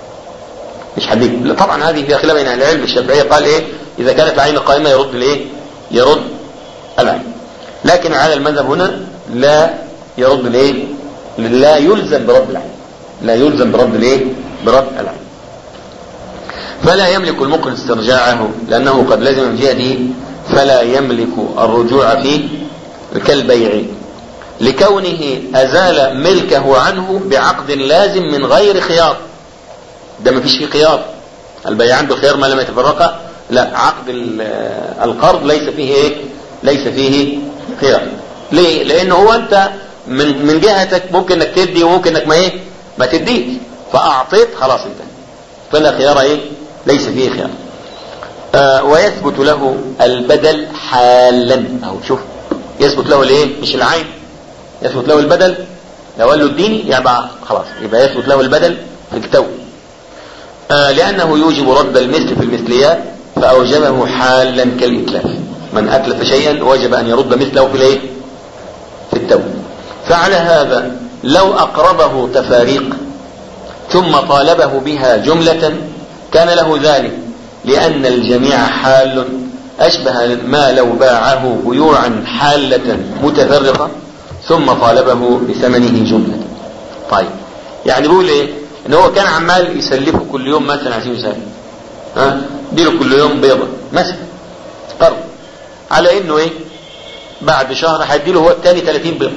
مش هديك. طبعا هذه فيها خلاف بين اهل العلم. الشافعيه قال ايه اذا كانت العين قائمه يرد الايه يرد العين، لكن على المذهب هنا لا يرد الايه لا يلزم برد العين، لا يلزم برد الايه برد العين. فلا يملك المقرض استرجاعه لانه قد لزم من جهته، فلا يملك الرجوع فيه كالبيع، لكونه ازال ملكه عنه بعقد لازم من غير خيار. ده ما فيش فيه خيار، البيعان بالخيار ما لم يتفرقا، لا، عقد القرض ليس فيه ايه ليس فيه خيار. ليه؟ لانه هو انت من من جهتك ممكن انك تدي وممكن انك ما ايه ما تديش، فاعطيت خلاص انت، فلا خيار ايه ليس فيه خيار. آه ويثبت له البدل حالا، اهو شوف يثبت له الايه مش العين، يثبت له البدل. لو قال له اديني يبقى خلاص، يبقى يثبت له البدل في التو، آه لانه يوجب رد المثل في المثليات، فاوجبه حالا كالاتلاف. من اتلف شيئا وجب ان يرد مثله في الايه في التو. فعلى هذا لو اقربه تفاريق ثم طالبه بها جملة كان له ذلك، لان الجميع حال اشبه ما لو باعه بيوعا حالة متفرقة ثم طالبه بثمنه جملة. طيب يعني بيقول ايه ان هو كان عمال يسلفه كل يوم مثلا عشان يسلف، ها ديله كل يوم بيضة مثلا قرض، على انه ايه بعد شهر هيديله هو الثاني ثلاثين بيضة،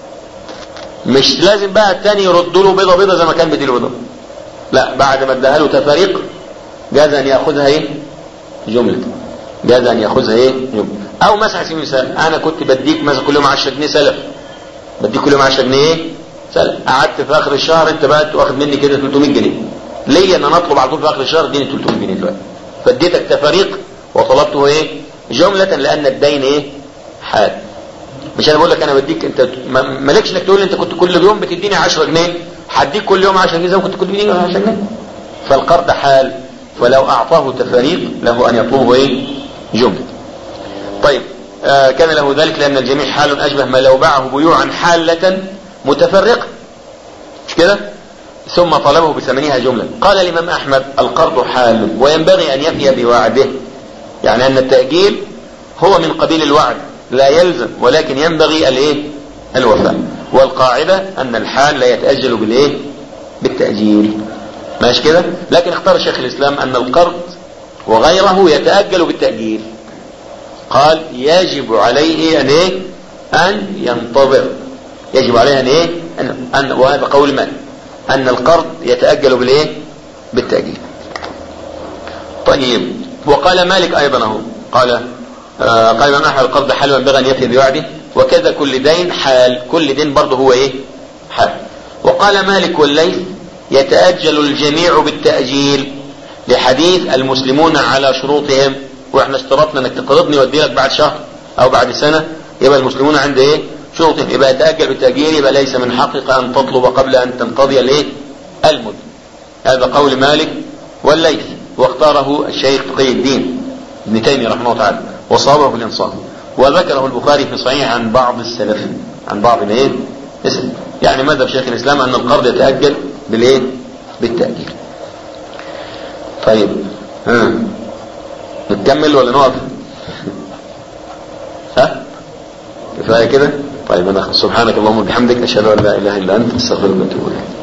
مش لازم بقى الثاني يرد له بيضة بيضة زي ما كان بيديله بيضة، لا، بعد ما اداها له تفاريق جاز ان ياخذها ايه جملة، جاز ان ياخذها ايه جملة. او مثلا على سبيل المثال انا كنت بديك مثلا كل يوم عشرة جنيه سلف، بديك كل يوم عشرة جنيه ايه سلف، قعدت في اخر الشهر انت بقى واخد مني كده ثلاثمية جنيه، ليا ان انا اطلب على طول في اخر الشهر اديني ثلاثمية جنيه دلوقتي، فاديتك تفاريق وطلبته ايه جملة، لان الدين ايه حال. مش انا بقول لك انا بديك، انت مالكش انك تقول لي انت كنت كل يوم بتديني عشرة جنيه، هديك كل يوم عشرة جنيه زي ما كنت كنت بتديني عشرة جنيه. فالقرض حال، فلو اعطاه تفاريق له ان يطلبه ايه جملة. طيب آه كان له ذلك لان الجميع حال اشبه ما لو باعه بيوعا حالة متفرقة، مش كده؟ ثم طلبه بثمنها جملة. قال الامام احمد القرض حال وينبغي ان يفي بوعده، يعني ان التأجيل هو من قبيل الوعد لا يلزم، ولكن ينبغي الايه الوفاء. والقاعدة ان الحال لا يتأجل بالايه بالتأجيل، ماشي كده؟ لكن اختار شيخ الاسلام ان القرض وغيره يتأجل بالتأجيل، قال يجب عليه ان ايه ان ينتظر، يجب عليه ان ايه ان, أن وهذا قول مالك ان القرض يتأجل بالايه بالتأجيل. طيب وقال مالك ايضا اهو قال آه قال من احد القرض حال وينبغي ان يفي بوعده، وكذا كل دين حال، كل دين برضه هو ايه حال. وقال مالك والليث يتأجل الجميع بالتأجيل لحديث المسلمون على شروطهم، واحنا اشترطنا انك تقرضني وادي لك بعد شهر، او بعد سنة، يبقى المسلمون عند ايه شروطهم، يبقى يتأجل بالتأجيل، يبقى ليس من حقك ان تطلب قبل ان تنقضي الايه المدة. هذا قول مالك والليث، واختاره الشيخ تقي الدين ابن تيمية رحمه الله تعالى، وصابه في الانصاف، وذكره البخاري في صحيح عن بعض السلف، عن بعض الايه اسم، يعني مذهب شيخ الاسلام ان القرض يتأجل بالايه بالتأجيل. طيب ها نكمل ولا نقف؟ ها كفايه كده؟ طيب انا سبحانك اللهم وبحمدك اشهد ان لا اله الا انت استغفرك واتوب اليك.